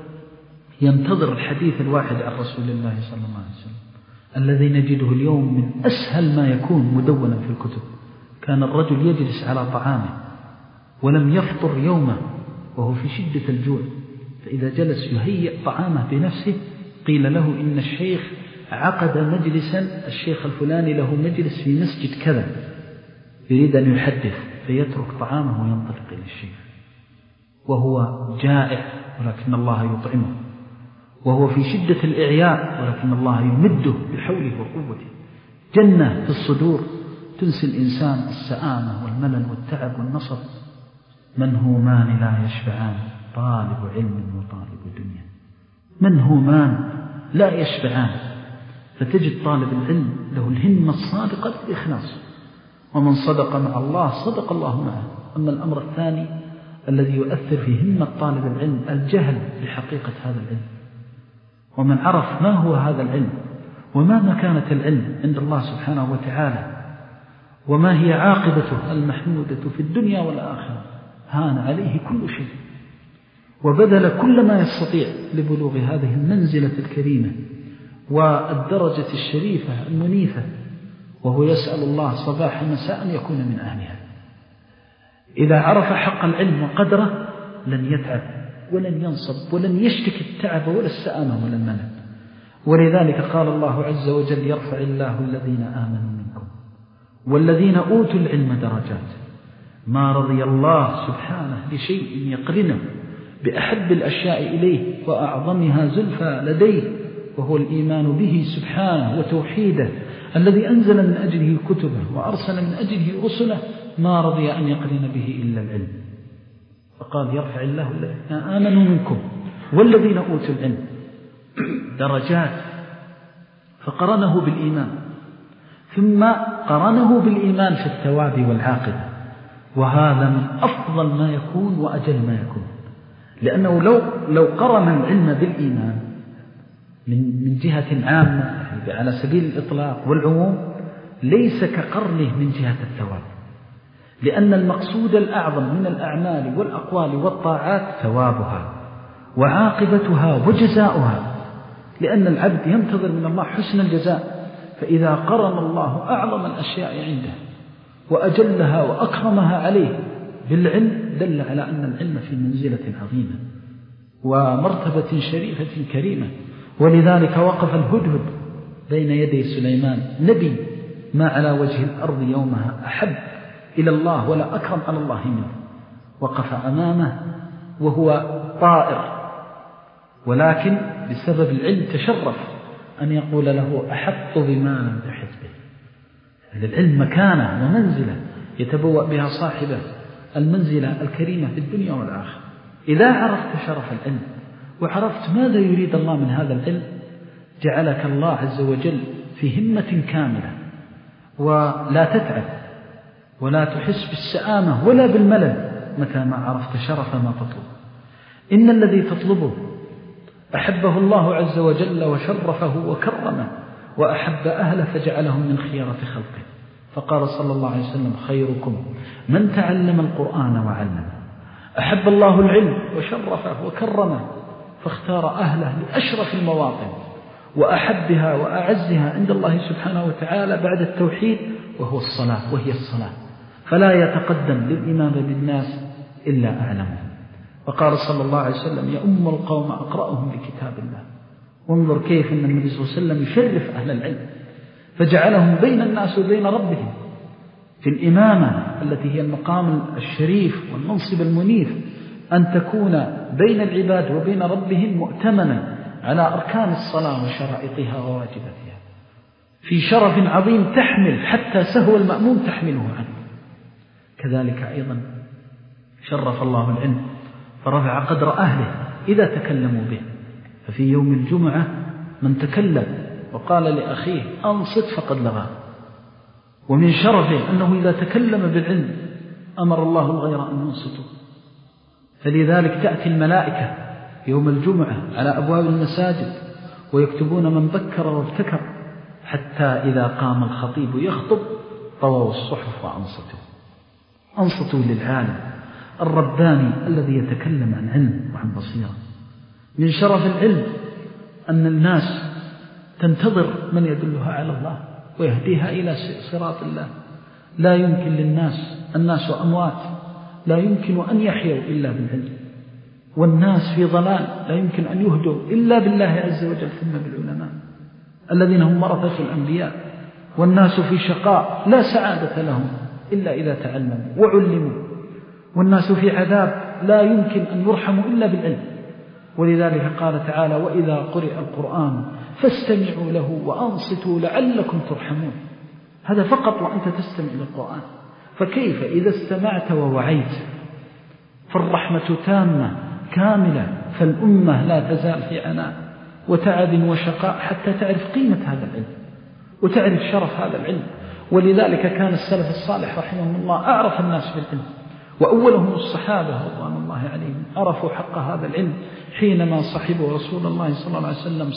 ينتظر الحديث الواحد عن رسول الله صلى الله عليه وسلم الذي نجده اليوم من أسهل ما يكون مدونا في الكتب. كان الرجل يجلس على طعامه ولم يفطر يومه وهو في شدة الجوع، فإذا جلس يهيئ طعامه بنفسه قيل له إن الشيخ عقد مجلسا، الشيخ الفلاني له مجلس في مسجد كذا، يريد أن يحدث، فيترك طعامه وينطلق إلى الشيخ وهو جائع ولكن الله يطعمه، وهو في شدة الإعياء ولكن الله يمده بحوله وقوته. جنة في الصدور تنسي الإنسان السآمة والملل والتعب والنصب. منهومان لا يشبعان، طالب علم وطالب دنيا. منهومان لا يشبعان، فتجد طالب العلم له الهمة الصادقة للإخلاص، ومن صدق مع الله صدق الله معه. أما الأمر الثاني الذي يؤثر في همة طالب العلم الجهل بحقيقة هذا العلم، ومن عرف ما هو هذا العلم وما مكانة العلم عند الله سبحانه وتعالى وما هي عاقبته المحمودة في الدنيا والآخرة هان عليه كل شيء، وبذل كل ما يستطيع لبلوغ هذه المنزلة الكريمة والدرجة الشريفة المنيفة، وهو يسأل الله صباح مساء أن يكون من أهلها. إذا عرف حق العلم وقدره لن يتعب ولن ينصب ولن يشتكي التعب ولا السآمة ولا الملل. ولذلك قال الله عز وجل: يرفع الله الذين آمنوا منكم والذين أوتوا العلم درجات. ما رضي الله سبحانه لشيء يقرنه بأحب الأشياء إليه وأعظمها زلفى لديه، وهو الإيمان به سبحانه وتوحيده الذي أنزل من أجله كتبه وأرسل من أجله رسله، ما رضي أن يقرن به إلا العلم. فقال: يرفع الله الذين آمنوا منكم والذين أوتوا العلم درجات، فقرنه بالإيمان، ثم قرنه بالإيمان في الثواب والعاقبة، وهذا من أفضل ما يكون وأجل ما يكون، لأنه لو لو قرن العلم بالإيمان من من جهة عامة على سبيل الإطلاق والعموم ليس كقرنه من جهة الثواب، لأن المقصود الأعظم من الأعمال والأقوال والطاعات ثوابها وعاقبتها وجزاؤها، لأن العبد ينتظر من الله حسن الجزاء. فإذا قرن الله أعظم الأشياء عنده وأجلها وأكرمها عليه بالعلم دل على أن العلم في منزلة عظيمة ومرتبة شريفة كريمة. ولذلك وقف الهدهد بين يدي سليمان، نبي ما على وجه الأرض يومها أحب إلى الله ولا أكرم على الله منه، وقف أمامه وهو طائر، ولكن بسبب العلم تشرف أن يقول له: أحط بما لم تحط به. العلم مكانة ومنزلة يتبوأ بها صاحبه المنزلة الكريمة في الدنيا والآخرة. إذا عرفت شرف العلم وعرفت ماذا يريد الله من هذا العلم جعلك الله عز وجل في همة كاملة، ولا تتعب ولا تحس بالسآمة ولا بالملل متى ما عرفت شرف ما تطلب. إن الذي تطلبه أحبه الله عز وجل وشرفه وكرمه وأحب أهله فجعلهم من خيرة خلقه. فقال صلى الله عليه وسلم: خيركم من تعلم القرآن وعلمه. أحب الله العلم وشرفه وكرمه فاختار أهله لأشرف المواطن وأحبها وأعزها عند الله سبحانه وتعالى بعد التوحيد، وهو الصلاة، وهي الصلاة. فلا يتقدم للإمام بالناس إلا أعلمه. وقال صلى الله عليه وسلم: يؤم القوم أقرأهم لكتاب الله. وانظر كيف أن النبي صلى الله عليه وسلم يشرف أهل العلم فجعلهم بين الناس وبين ربهم في الإمامة التي هي المقام الشريف والمنصب المنيف، أن تكون بين العباد وبين ربهم مؤتمنا على أركان الصلاة وشرائطها وواجباتها، في شرف عظيم تحمل حتى سهو المأموم تحمله عنه. كذلك أيضا شرف الله العلم فرفع قدر أهله إذا تكلموا به. ففي يوم الجمعة من تكلم وقال لأخيه أنصت فقد لغى، ومن شرفه أنه إذا تكلم بالعلم أمر الله الغير أن ينصتوا. فلذلك تأتي الملائكة يوم الجمعة على أبواب المساجد ويكتبون من بكر وابتكر، حتى إذا قام الخطيب يخطب طووا الصحف وأنصتوا. أنصتوا للعالم الرباني الذي يتكلم عن علم وعن بصيرة. من شرف العلم أن الناس تنتظر من يدلها على الله ويهديها إلى صراط الله. لا يمكن للناس، الناس أموات، لا يمكن أن يحيوا إلا بالعلم، والناس في ضلال لا يمكن أن يهدوا إلا بالله عز وجل ثم بالعلماء الذين هم ورثة الأنبياء. والناس في شقاء لا سعادة لهم إلا إذا تعلموا وعلموا، والناس في عذاب لا يمكن أن يرحموا إلا بالعلم. ولذلك قال تعالى: وإذا قرئ القرآن فاستمعوا له وأنصتوا لعلكم ترحمون. هذا فقط وأنت تستمع للقرآن. فكيف إذا استمعت ووعيت؟ فالرحمة تامة كاملة، فالأمة لا تزال في عناء، وتعب وشقاء حتى تعرف قيمة هذا العلم وتعرف شرف هذا العلم. ولذلك كان السلف الصالح رحمهم الله أعرف الناس بالعلم، وأولهم الصحابة رضوان الله عليهم عرفوا حق هذا العلم حينما صحبوا رسول الله صلى الله عليه وسلم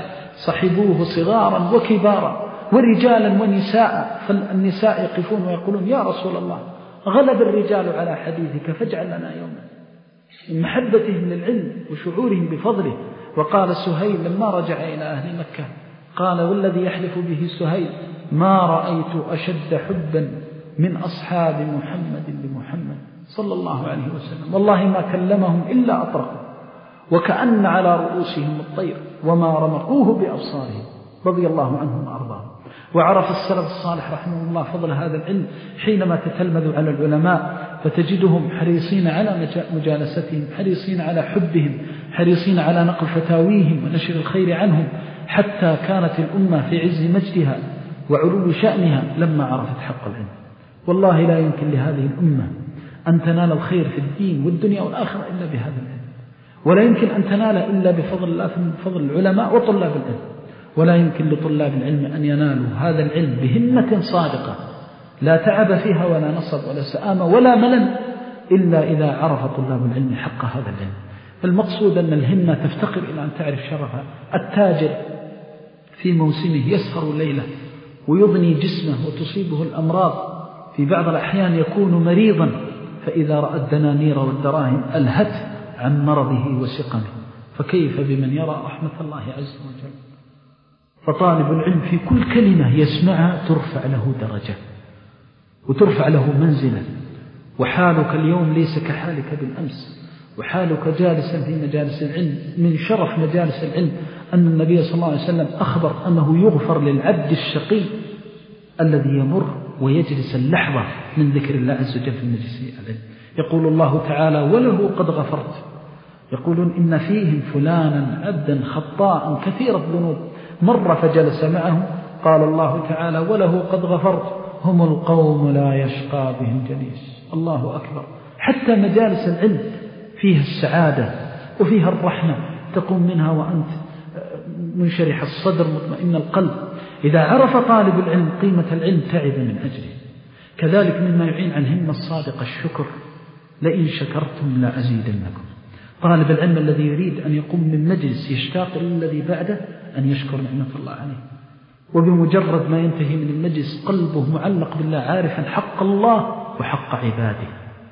صحبوه صغارا وكبارا ورجالا ونساء، فالنساء يقفون ويقولون يا رسول الله غلب الرجال على حديثك فاجعل لنا يوما، من محبتهم للعلم وشعورهم بفضله. وقال سهيل لما رجع إلى أهل مكة قال والذي يحلف به سهيل ما رأيت أشد حبا من أصحاب محمد لمحمد صلى الله عليه وسلم، والله ما كلمهم إلا أطرقوا وكأن على رؤوسهم الطير وما رمقوه بأبصارهم رضي الله عنهم وأرضاهم. وعرف السلف الصالح رحمه الله فضل هذا العلم حينما تتلمذوا على العلماء فتجدهم حريصين على مجالستهم، حريصين على حبهم، حريصين على نقل فتاويهم ونشر الخير عنهم، حتى كانت الأمة في عز مجدها وعلو شأنها لما عرفت حق العلم. والله لا يمكن لهذه الأمة أن تنال الخير في الدين والدنيا والآخرة إلا بهذا العلم، ولا يمكن أن تنال إلا بفضل الله من فضل العلماء وطلاب العلم، ولا يمكن لطلاب العلم أن ينالوا هذا العلم بهمة صادقة لا تعب فيها ولا نصب ولا سآمة ولا ملل إلا إذا عرف طلاب العلم حق هذا العلم. المقصود أن الهمة تفتقر إلى أن تعرف شرفها. التاجر في موسمه يسهر ليلة ويضني جسمه وتصيبه الأمراض، في بعض الأحيان يكون مريضا، فإذا رأى الدنانير والدراهم ألهت عن مرضه وسقمه، فكيف بمن يرى رحمة الله عز وجل؟ فطالب العلم في كل كلمة يسمعها ترفع له درجة وترفع له منزلة، وحالك اليوم ليس كحالك بالأمس، وحالك جالسا في مجالس العلم. من شرف مجالس العلم أن النبي صلى الله عليه وسلم أخبر أنه يغفر للعبد الشقي الذي يمر ويجلس اللحظة من ذكر الله عز وجل في مجلس العلم. يقول الله تعالى وله قد غفرت، يقولون إن فيهم فلانا عبدا خطاء كثير الذنوب مر فجلس معه، قال الله تعالى وله قد غفرت هم القوم لا يشقى بهم جليس. الله أكبر. حتى مجالس العلم فيها السعادة وفيها الرحمة، تقوم منها وأنت منشرح الصدر مطمئن القلب. إذا عرف طالب العلم قيمة العلم تعب من أجله. كذلك مما يعين على الهمة الصادقة الشكر، لئن شكرتم لأزيدنكم. طالب العلم الذي يريد أن يقوم من مجلس يشتاق للذي بعده أن يشكر نعمة الله عليه، وبمجرد ما ينتهي من المجلس قلبه معلق بالله عارفا حق الله وحق عباده،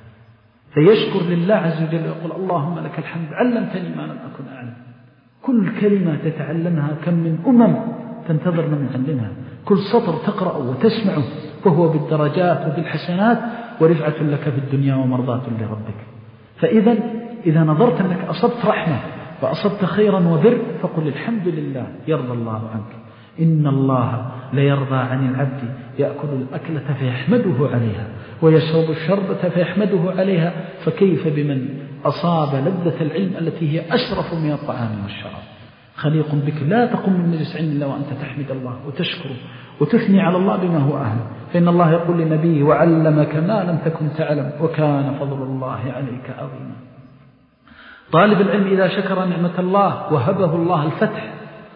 فيشكر لله عز وجل ويقول اللهم لك الحمد علمتني ما لم أكن أعلم. كل كلمة تتعلمها كم من أمم تنتظر من يعلمها، كل سطر تقرأ وتسمعه فهو بالدرجات وبالحسنات ورفعة لك في الدنيا ومرضاة لربك. فإذا إذا نظرت أنك أصبت رحمة وأصبت خيرا وبر فقل الحمد لله يرضى الله عنك. إن الله ليرضى عن العبد يأكل الأكلة فيحمده عليها ويشرب الشربة فيحمده عليها، فكيف بمن أصاب لذة العلم التي هي أشرف من الطعام والشراب. خليق بك لا تقوم من مجلس علم إلا وأنت تحمد الله وتشكره وتثني على الله بما هو أهله، فإن الله يقول لنبيه وعلمك ما لم تكن تعلم وكان فضل الله عليك عظيما. طالب العلم إذا شكر نعمة الله وهبه الله الفتح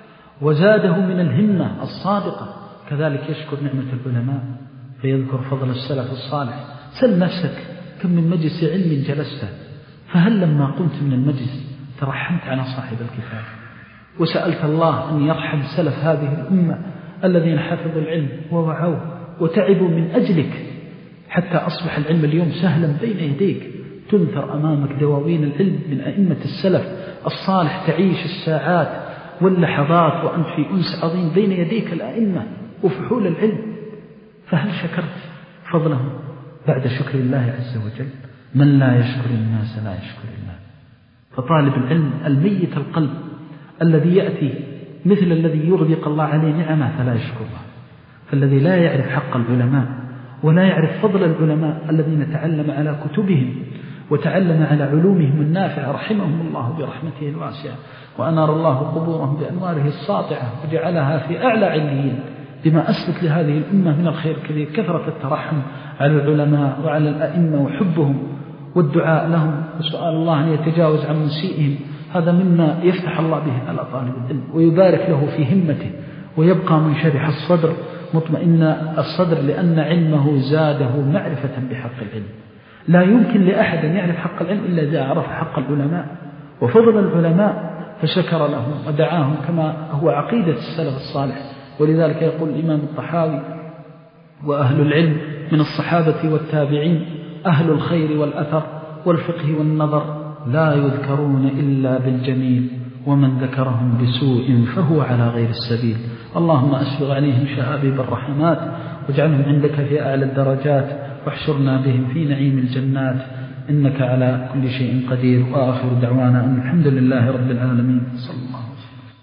وزاده من الهمة الصادقة، كذلك يشكر نعمة العلماء فيذكر فضل السلف الصالح. سل نفسك كم من مجلس علم جلست، فهل لما قمت من المجلس ترحمت على صاحب الكفاية وسألت الله أن يرحم سلف هذه الأمة الذين حفظوا العلم ووعوه وتعبوا من أجلك حتى أصبح العلم اليوم سهلا بين يديك، تنثر أمامك دواوين العلم من أئمة السلف الصالح، تعيش الساعات واللحظات وأنت في أنس عظيم بين يديك الأئمة وفحول العلم. فهل شكرت فضلهم بعد شكر الله عز وجل؟ من لا يشكر الناس لا يشكر الله. فطالب العلم الميت القلب الذي يأتي مثل الذي يغدق الله عليه نعمة فلا يشكرها، فالذي لا يعرف حق العلماء ولا يعرف فضل العلماء الذين تعلم على كتبهم وتعلم على علومهم النافعة رحمهم الله برحمته الواسعة، وأنار الله قبورهم بأنواره الساطعة وجعلها في أعلى عليين بما أسلت لهذه الأمة من الخير كثير. كثرة الترحم على العلماء وعلى الأئمة وحبهم والدعاء لهم وسؤال الله أن يتجاوز عن مسيئهم هذا مما يفتح الله به على طالب العلم ويبارك له في همته، ويبقى منشرح الصدر مطمئن الصدر، لأن علمه زاده معرفة بحق العلم. لا يمكن لأحد أن يعرف حق العلم إلا إذا عرف حق العلماء وفضل العلماء فشكر لهم ودعاهم كما هو عقيدة السلف الصالح. ولذلك يقول الإمام الطحاوي: وأهل العلم من الصحابة والتابعين أهل الخير والأثر والفقه والنظر لا يذكرون إلا بالجميل، ومن ذكرهم بسوء فهو على غير السبيل. اللهم أسبغ عليهم شهابيب الرحمات واجعلهم عندك في أعلى الدرجات، واحشرنا بهم في نعيم الجنات، إنك على كل شيء قدير. وآخر دعوانا أن الحمد لله رب العالمين. صلى الله